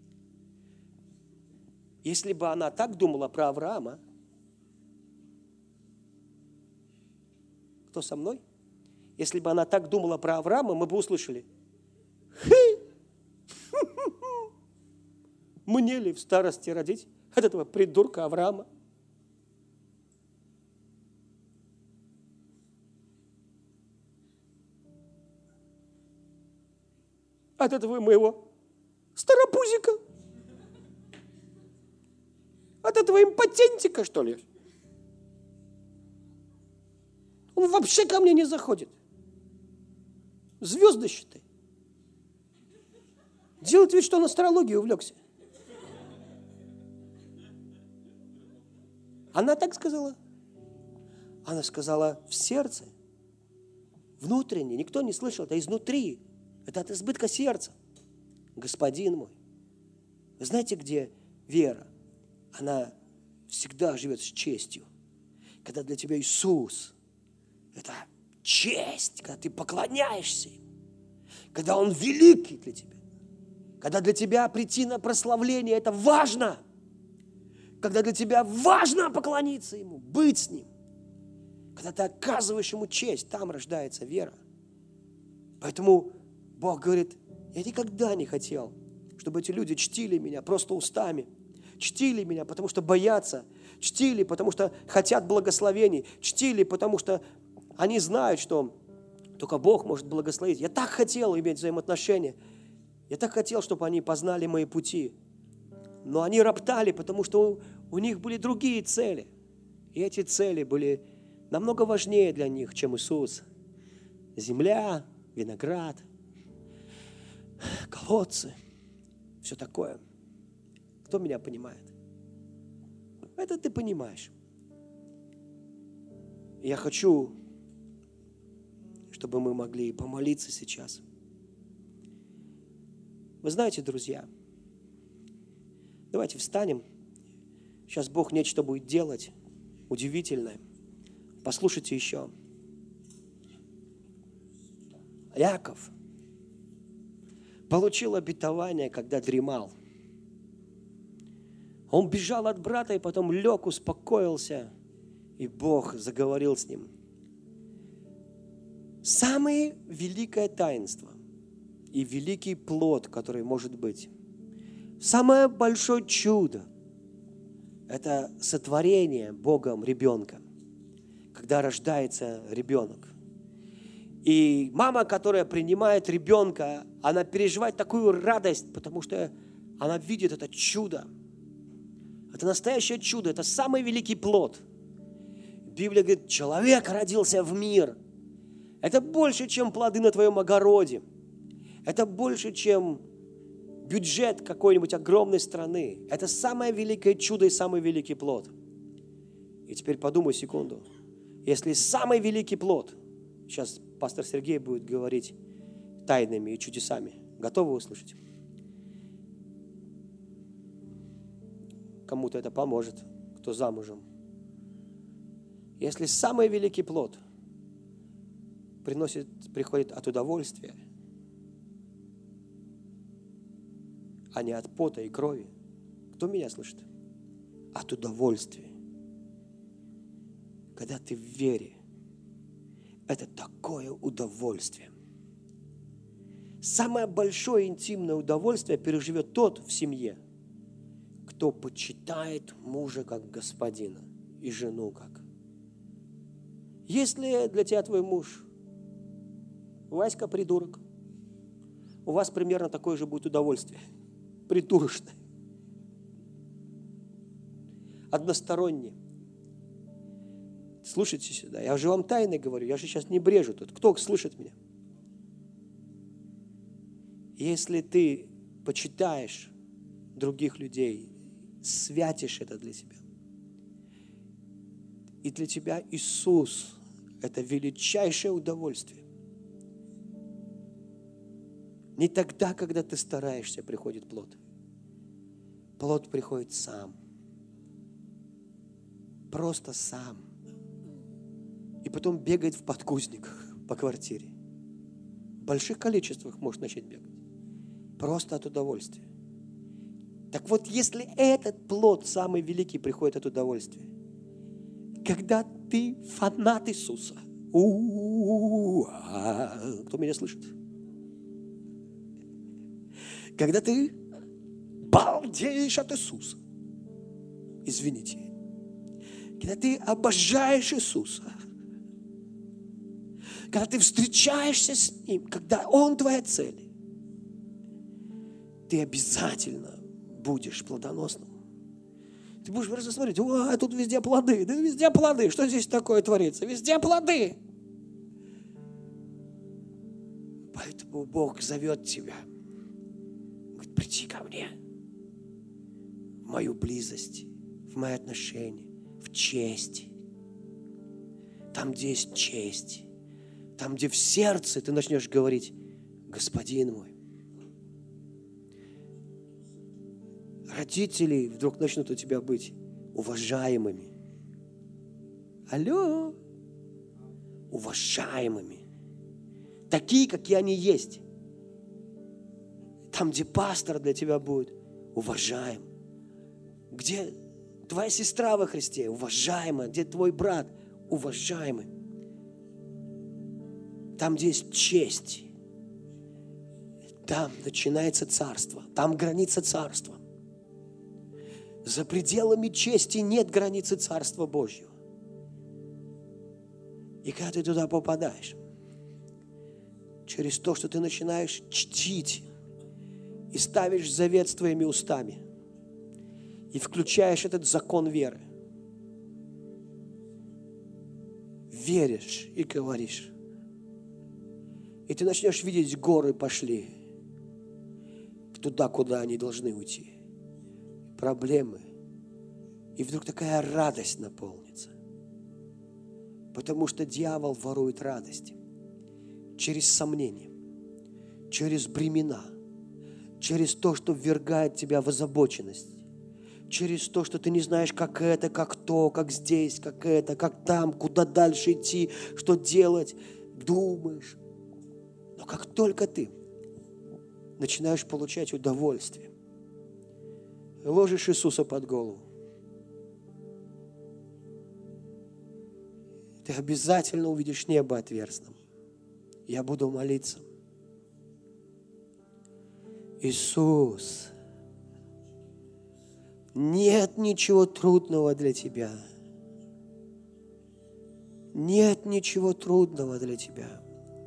Если бы она так думала про Авраама, кто со мной? Если бы она так думала про Авраама, мы бы услышали, мне ли в старости родить от этого придурка Авраама? От этого моего старопузика? От этого импотентика, что ли? Он вообще ко мне не заходит. Звезды считай. Делает вид, что он астрологией увлекся. Она так сказала. Она сказала в сердце, внутренне, никто не слышал, это изнутри, это от избытка сердца. Господин мой. Вы знаете, где вера? Она всегда живет с честью. Когда для тебя Иисус, это честь, когда ты поклоняешься Ему, когда Он великий для тебя, когда для тебя прийти на прославление, это важно, когда для тебя важно поклониться Ему, быть с Ним, когда ты оказываешь Ему честь, там рождается вера. Поэтому Бог говорит, я никогда не хотел, чтобы эти люди чтили Меня просто устами, чтили Меня, потому что боятся, чтили, потому что хотят благословений, чтили, потому что они знают, что только Бог может благословить. Я так хотел иметь взаимоотношения, я так хотел, чтобы они познали мои пути, но они роптали, потому что у них были другие цели, и эти цели были намного важнее для них, чем Иисус. Земля, виноград, колодцы, все такое. Кто меня понимает? Это ты понимаешь. Я хочу, чтобы мы могли помолиться сейчас. Вы знаете, друзья, давайте встанем. Сейчас Бог нечто будет делать удивительное. Послушайте еще. Яков получил обетование, когда дремал. Он бежал от брата и потом лег, успокоился, и Бог заговорил с ним. Самое великое таинство и великий плод, который может быть, самое большое чудо – это сотворение Богом ребенка, когда рождается ребенок. И мама, которая принимает ребенка, она переживает такую радость, потому что она видит это чудо. Это настоящее чудо, это самый великий плод. Библия говорит, человек родился в мир. Это больше, чем плоды на твоем огороде. Это больше, чем бюджет какой-нибудь огромной страны. Это самое великое чудо и самый великий плод. И теперь подумай секунду. Если самый великий плод, сейчас пастор Сергей будет говорить тайнами и чудесами. Готовы услышать? Кому-то это поможет, кто замужем. Если самый великий плод приходит от удовольствия, а не от пота и крови, кто меня слышит? От удовольствия. Когда ты в вере, это такое удовольствие. Самое большое интимное удовольствие переживет тот в семье, кто почитает мужа как господина и жену как. Если для тебя твой муж Васька придурок, у вас примерно такое же будет удовольствие. Придурочное. Одностороннее. Слушайте сюда, я же вам тайны говорю, я же сейчас не брежу тут. Кто слышит меня? Если ты почитаешь других людей, святишь это для себя, и для тебя Иисус – это величайшее удовольствие. Не тогда, когда ты стараешься, приходит плод. Плод приходит сам. Просто сам. И потом бегает в подгузниках по квартире. В больших количествах можешь начать бегать. Просто от удовольствия. Так вот, если этот плод, самый великий, приходит от удовольствия, когда ты фанат Иисуса, кто меня слышит? Когда ты балдеешь от Иисуса, извините, когда ты обожаешь Иисуса, когда ты встречаешься с Ним, когда Он твоя цель, ты обязательно будешь плодоносным. Ты будешь просто смотреть, тут везде плоды, да везде плоды, что здесь такое творится? Везде плоды. Поэтому Бог зовет тебя, говорит, приди ко мне, в мою близость, в мои отношения, в честь. Там, где есть честь, там, где в сердце ты начнешь говорить, Господин мой. Родители вдруг начнут у тебя быть уважаемыми. Алло. Уважаемыми. Такие, какие они есть. Там, где пастор для тебя будет уважаем. Где твоя сестра во Христе уважаемая. Где твой брат уважаемый. Там, где есть честь. Там начинается царство. Там граница царства. За пределами чести нет границы Царства Божьего. И когда ты туда попадаешь, через то, что ты начинаешь чтить и ставишь завет с твоими устами, и включаешь этот закон веры, веришь и говоришь, и ты начнешь видеть, горы пошли туда, куда они должны уйти. Проблемы. И вдруг такая радость наполнится. Потому что дьявол ворует радость через сомнения, через бремена, через то, что ввергает тебя в озабоченность, через то, что ты не знаешь, как это, как то, как здесь, как это, как там, куда дальше идти, что делать. Думаешь. Но как только ты начинаешь получать удовольствие, ложишь Иисуса под голову, ты обязательно увидишь небо отверстым. Я буду молиться. Иисус, нет ничего трудного для Тебя. Нет ничего трудного для Тебя.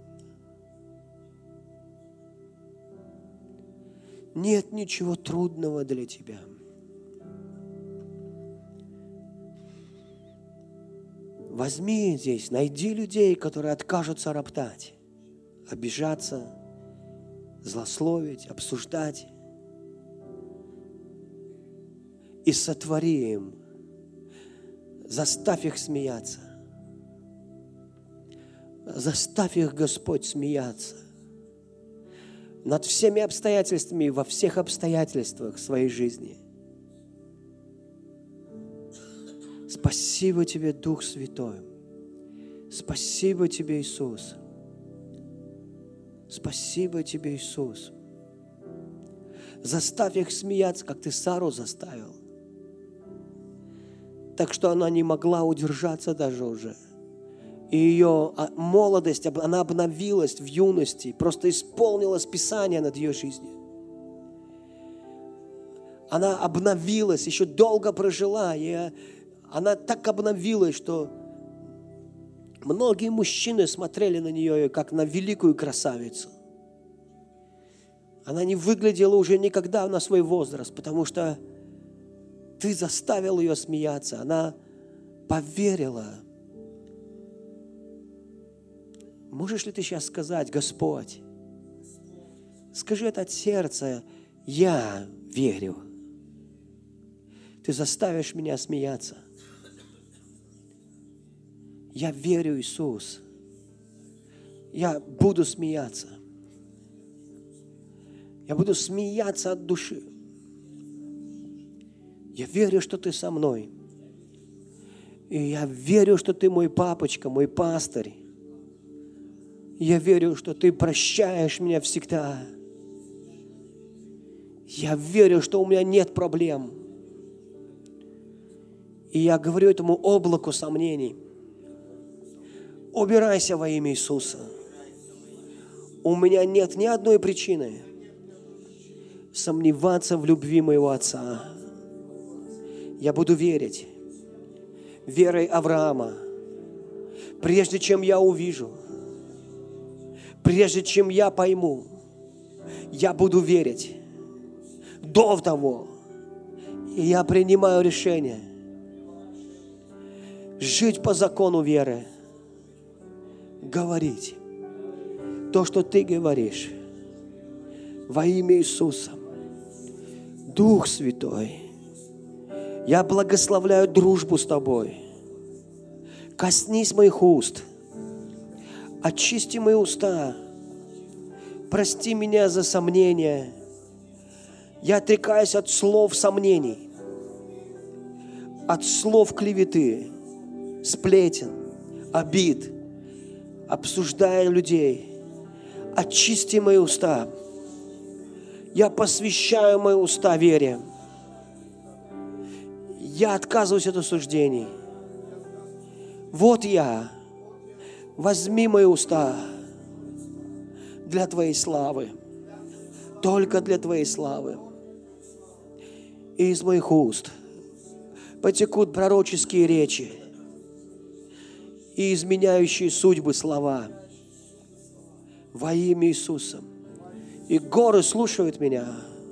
Нет ничего трудного для Тебя. Возьми здесь, найди людей, которые откажутся роптать, обижаться, злословить, обсуждать. И сотвори им, заставь их смеяться. Заставь их, Господь, смеяться над всеми обстоятельствами и во всех обстоятельствах своей жизни. Спасибо Тебе, Дух Святой. Спасибо Тебе, Иисус. Спасибо Тебе, Иисус. Заставь их смеяться, как Ты Сару заставил. Так что она не могла удержаться даже уже. И ее молодость, она обновилась в юности, просто исполнилось Писание над ее жизнью. Она обновилась, еще долго прожила, и она так обновилась, что многие мужчины смотрели на нее как на великую красавицу. Она не выглядела уже никогда на свой возраст, потому что Ты заставил ее смеяться. Она поверила. Можешь ли ты сейчас сказать: Господь, скажи это от сердца: я верю. Ты заставишь меня смеяться. Я верю, Иисус. Я буду смеяться. Я буду смеяться от души. Я верю, что Ты со мной. И я верю, что Ты мой папочка, мой пастырь. Я верю, что Ты прощаешь меня всегда. Я верю, что у меня нет проблем. И я говорю этому облаку сомнений: убирайся во имя Иисуса. У меня нет ни одной причины сомневаться в любви моего Отца. Я буду верить верой Авраама. Прежде чем я увижу, прежде чем я пойму, я буду верить до того. И я принимаю решение жить по закону веры, говорить то, что Ты говоришь, во имя Иисуса. Дух Святой, я благословляю дружбу с Тобой. Коснись моих уст, очисти мои уста, прости меня за сомнения. Я отрекаюсь от слов сомнений, от слов клеветы, сплетен, обид, обсуждая людей. Очисти мои уста. Я посвящаю мои уста вере. Я отказываюсь от осуждений. Вот я. Возьми мои уста для Твоей славы. Только для Твоей славы. И из моих уст потекут пророческие речи и изменяющие судьбы слова во имя Иисуса. И горы слушают меня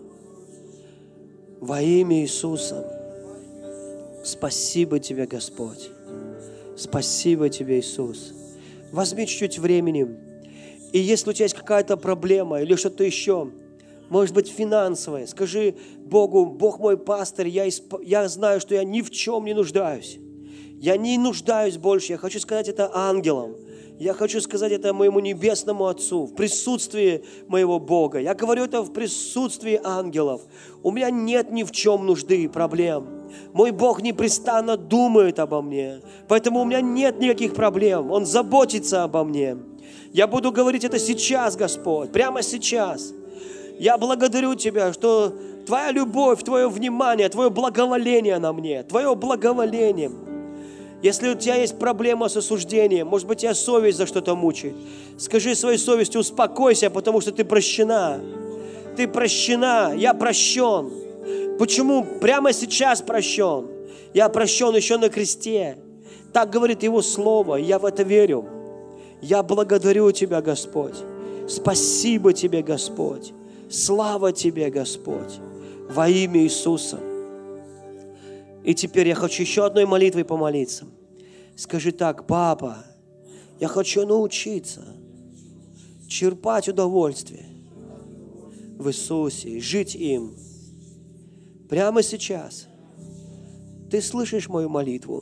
во имя Иисуса. Спасибо Тебе, Господь. Спасибо Тебе, Иисус. Возьми чуть-чуть времени. И если у тебя есть какая-то проблема или что-то еще, может быть, финансовое, скажи Богу: Бог мой пастырь, я знаю, что я ни в чем не нуждаюсь. Я не нуждаюсь больше. Я хочу сказать это ангелам. Я хочу сказать это моему небесному Отцу, в присутствии моего Бога. Я говорю это в присутствии ангелов. У меня нет ни в чем нужды и проблем. Мой Бог непрестанно думает обо мне. Поэтому у меня нет никаких проблем. Он заботится обо мне. Я буду говорить это сейчас, Господь, прямо сейчас. Я благодарю Тебя, что Твоя любовь, Твое внимание, Твое благоволение на мне, Твое благоволение. Если у тебя есть проблема с осуждением, может быть, тебя совесть за что-то мучает, скажи своей совести: успокойся, потому что ты прощена. Ты прощена, я прощен. Почему? Прямо сейчас прощен. Я прощен еще на кресте. Так говорит Его Слово, я в это верю. Я благодарю Тебя, Господь. Спасибо Тебе, Господь. Слава Тебе, Господь. Во имя Иисуса. И теперь я хочу еще одной молитвой помолиться. Скажи так: Папа, я хочу научиться черпать удовольствие в Иисусе и жить им. Прямо сейчас ты слышишь мою молитву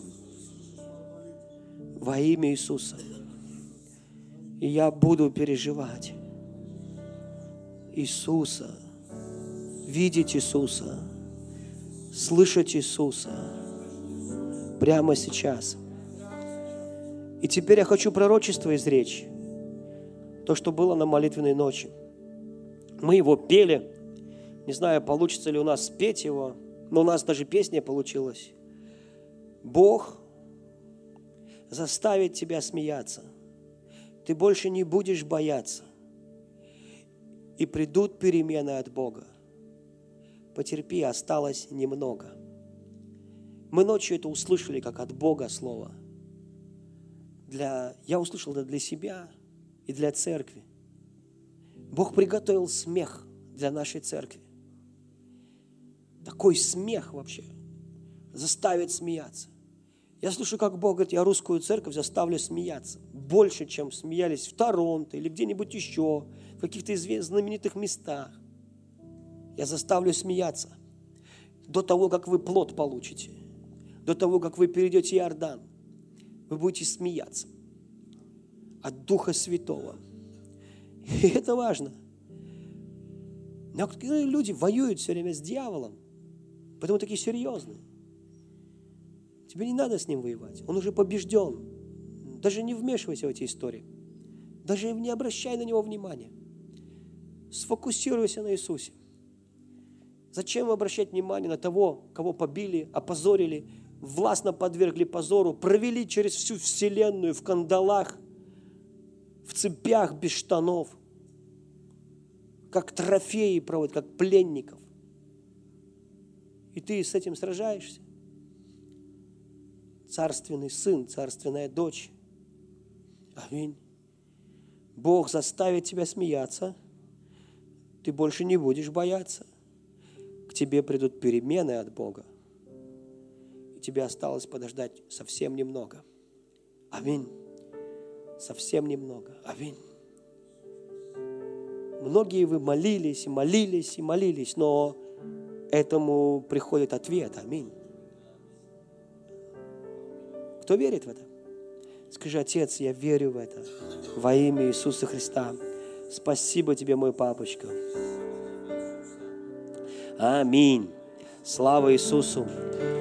во имя Иисуса. И я буду переживать Иисуса, видеть Иисуса, слышать Иисуса прямо сейчас. И теперь я хочу пророчество изречь. То, что было на молитвенной ночи. Мы его пели. Не знаю, получится ли у нас спеть его, но у нас даже песня получилась. Бог заставит тебя смеяться. Ты больше не будешь бояться. И придут перемены от Бога. Потерпи, осталось немного. Мы ночью это услышали, как от Бога слово. Я услышал это для себя и для церкви. Бог приготовил смех для нашей церкви. Такой смех вообще заставит смеяться. Я слышу, как Бог говорит: я русскую церковь заставлю смеяться. Больше, чем смеялись в Торонто или где-нибудь еще, в каких-то знаменитых местах. Я заставлю смеяться до того, как вы плод получите, до того, как вы перейдете Иордан. Вы будете смеяться от Духа Святого. И это важно. Некоторые люди воюют все время с дьяволом, потому такие серьезные. Тебе не надо с ним воевать. Он уже побежден. Даже не вмешивайся в эти истории. Даже не обращай на него внимания. Сфокусируйся на Иисусе. Зачем обращать внимание на того, кого побили, опозорили, властно подвергли позору, провели через всю вселенную в кандалах, в цепях без штанов, как трофеи проводят, как пленников. И ты с этим сражаешься? Царственный сын, царственная дочь. Аминь. Бог заставит тебя смеяться. Ты больше не будешь бояться. К тебе придут перемены от Бога. И тебе осталось подождать совсем немного. Аминь. Совсем немного. Аминь. Многие вы молились, и молились, и молились, но этому приходит ответ. Аминь. Кто верит в это? Скажи: Отец, я верю в это. Во имя Иисуса Христа. Спасибо Тебе, мой папочка. Аминь. Слава Иисусу.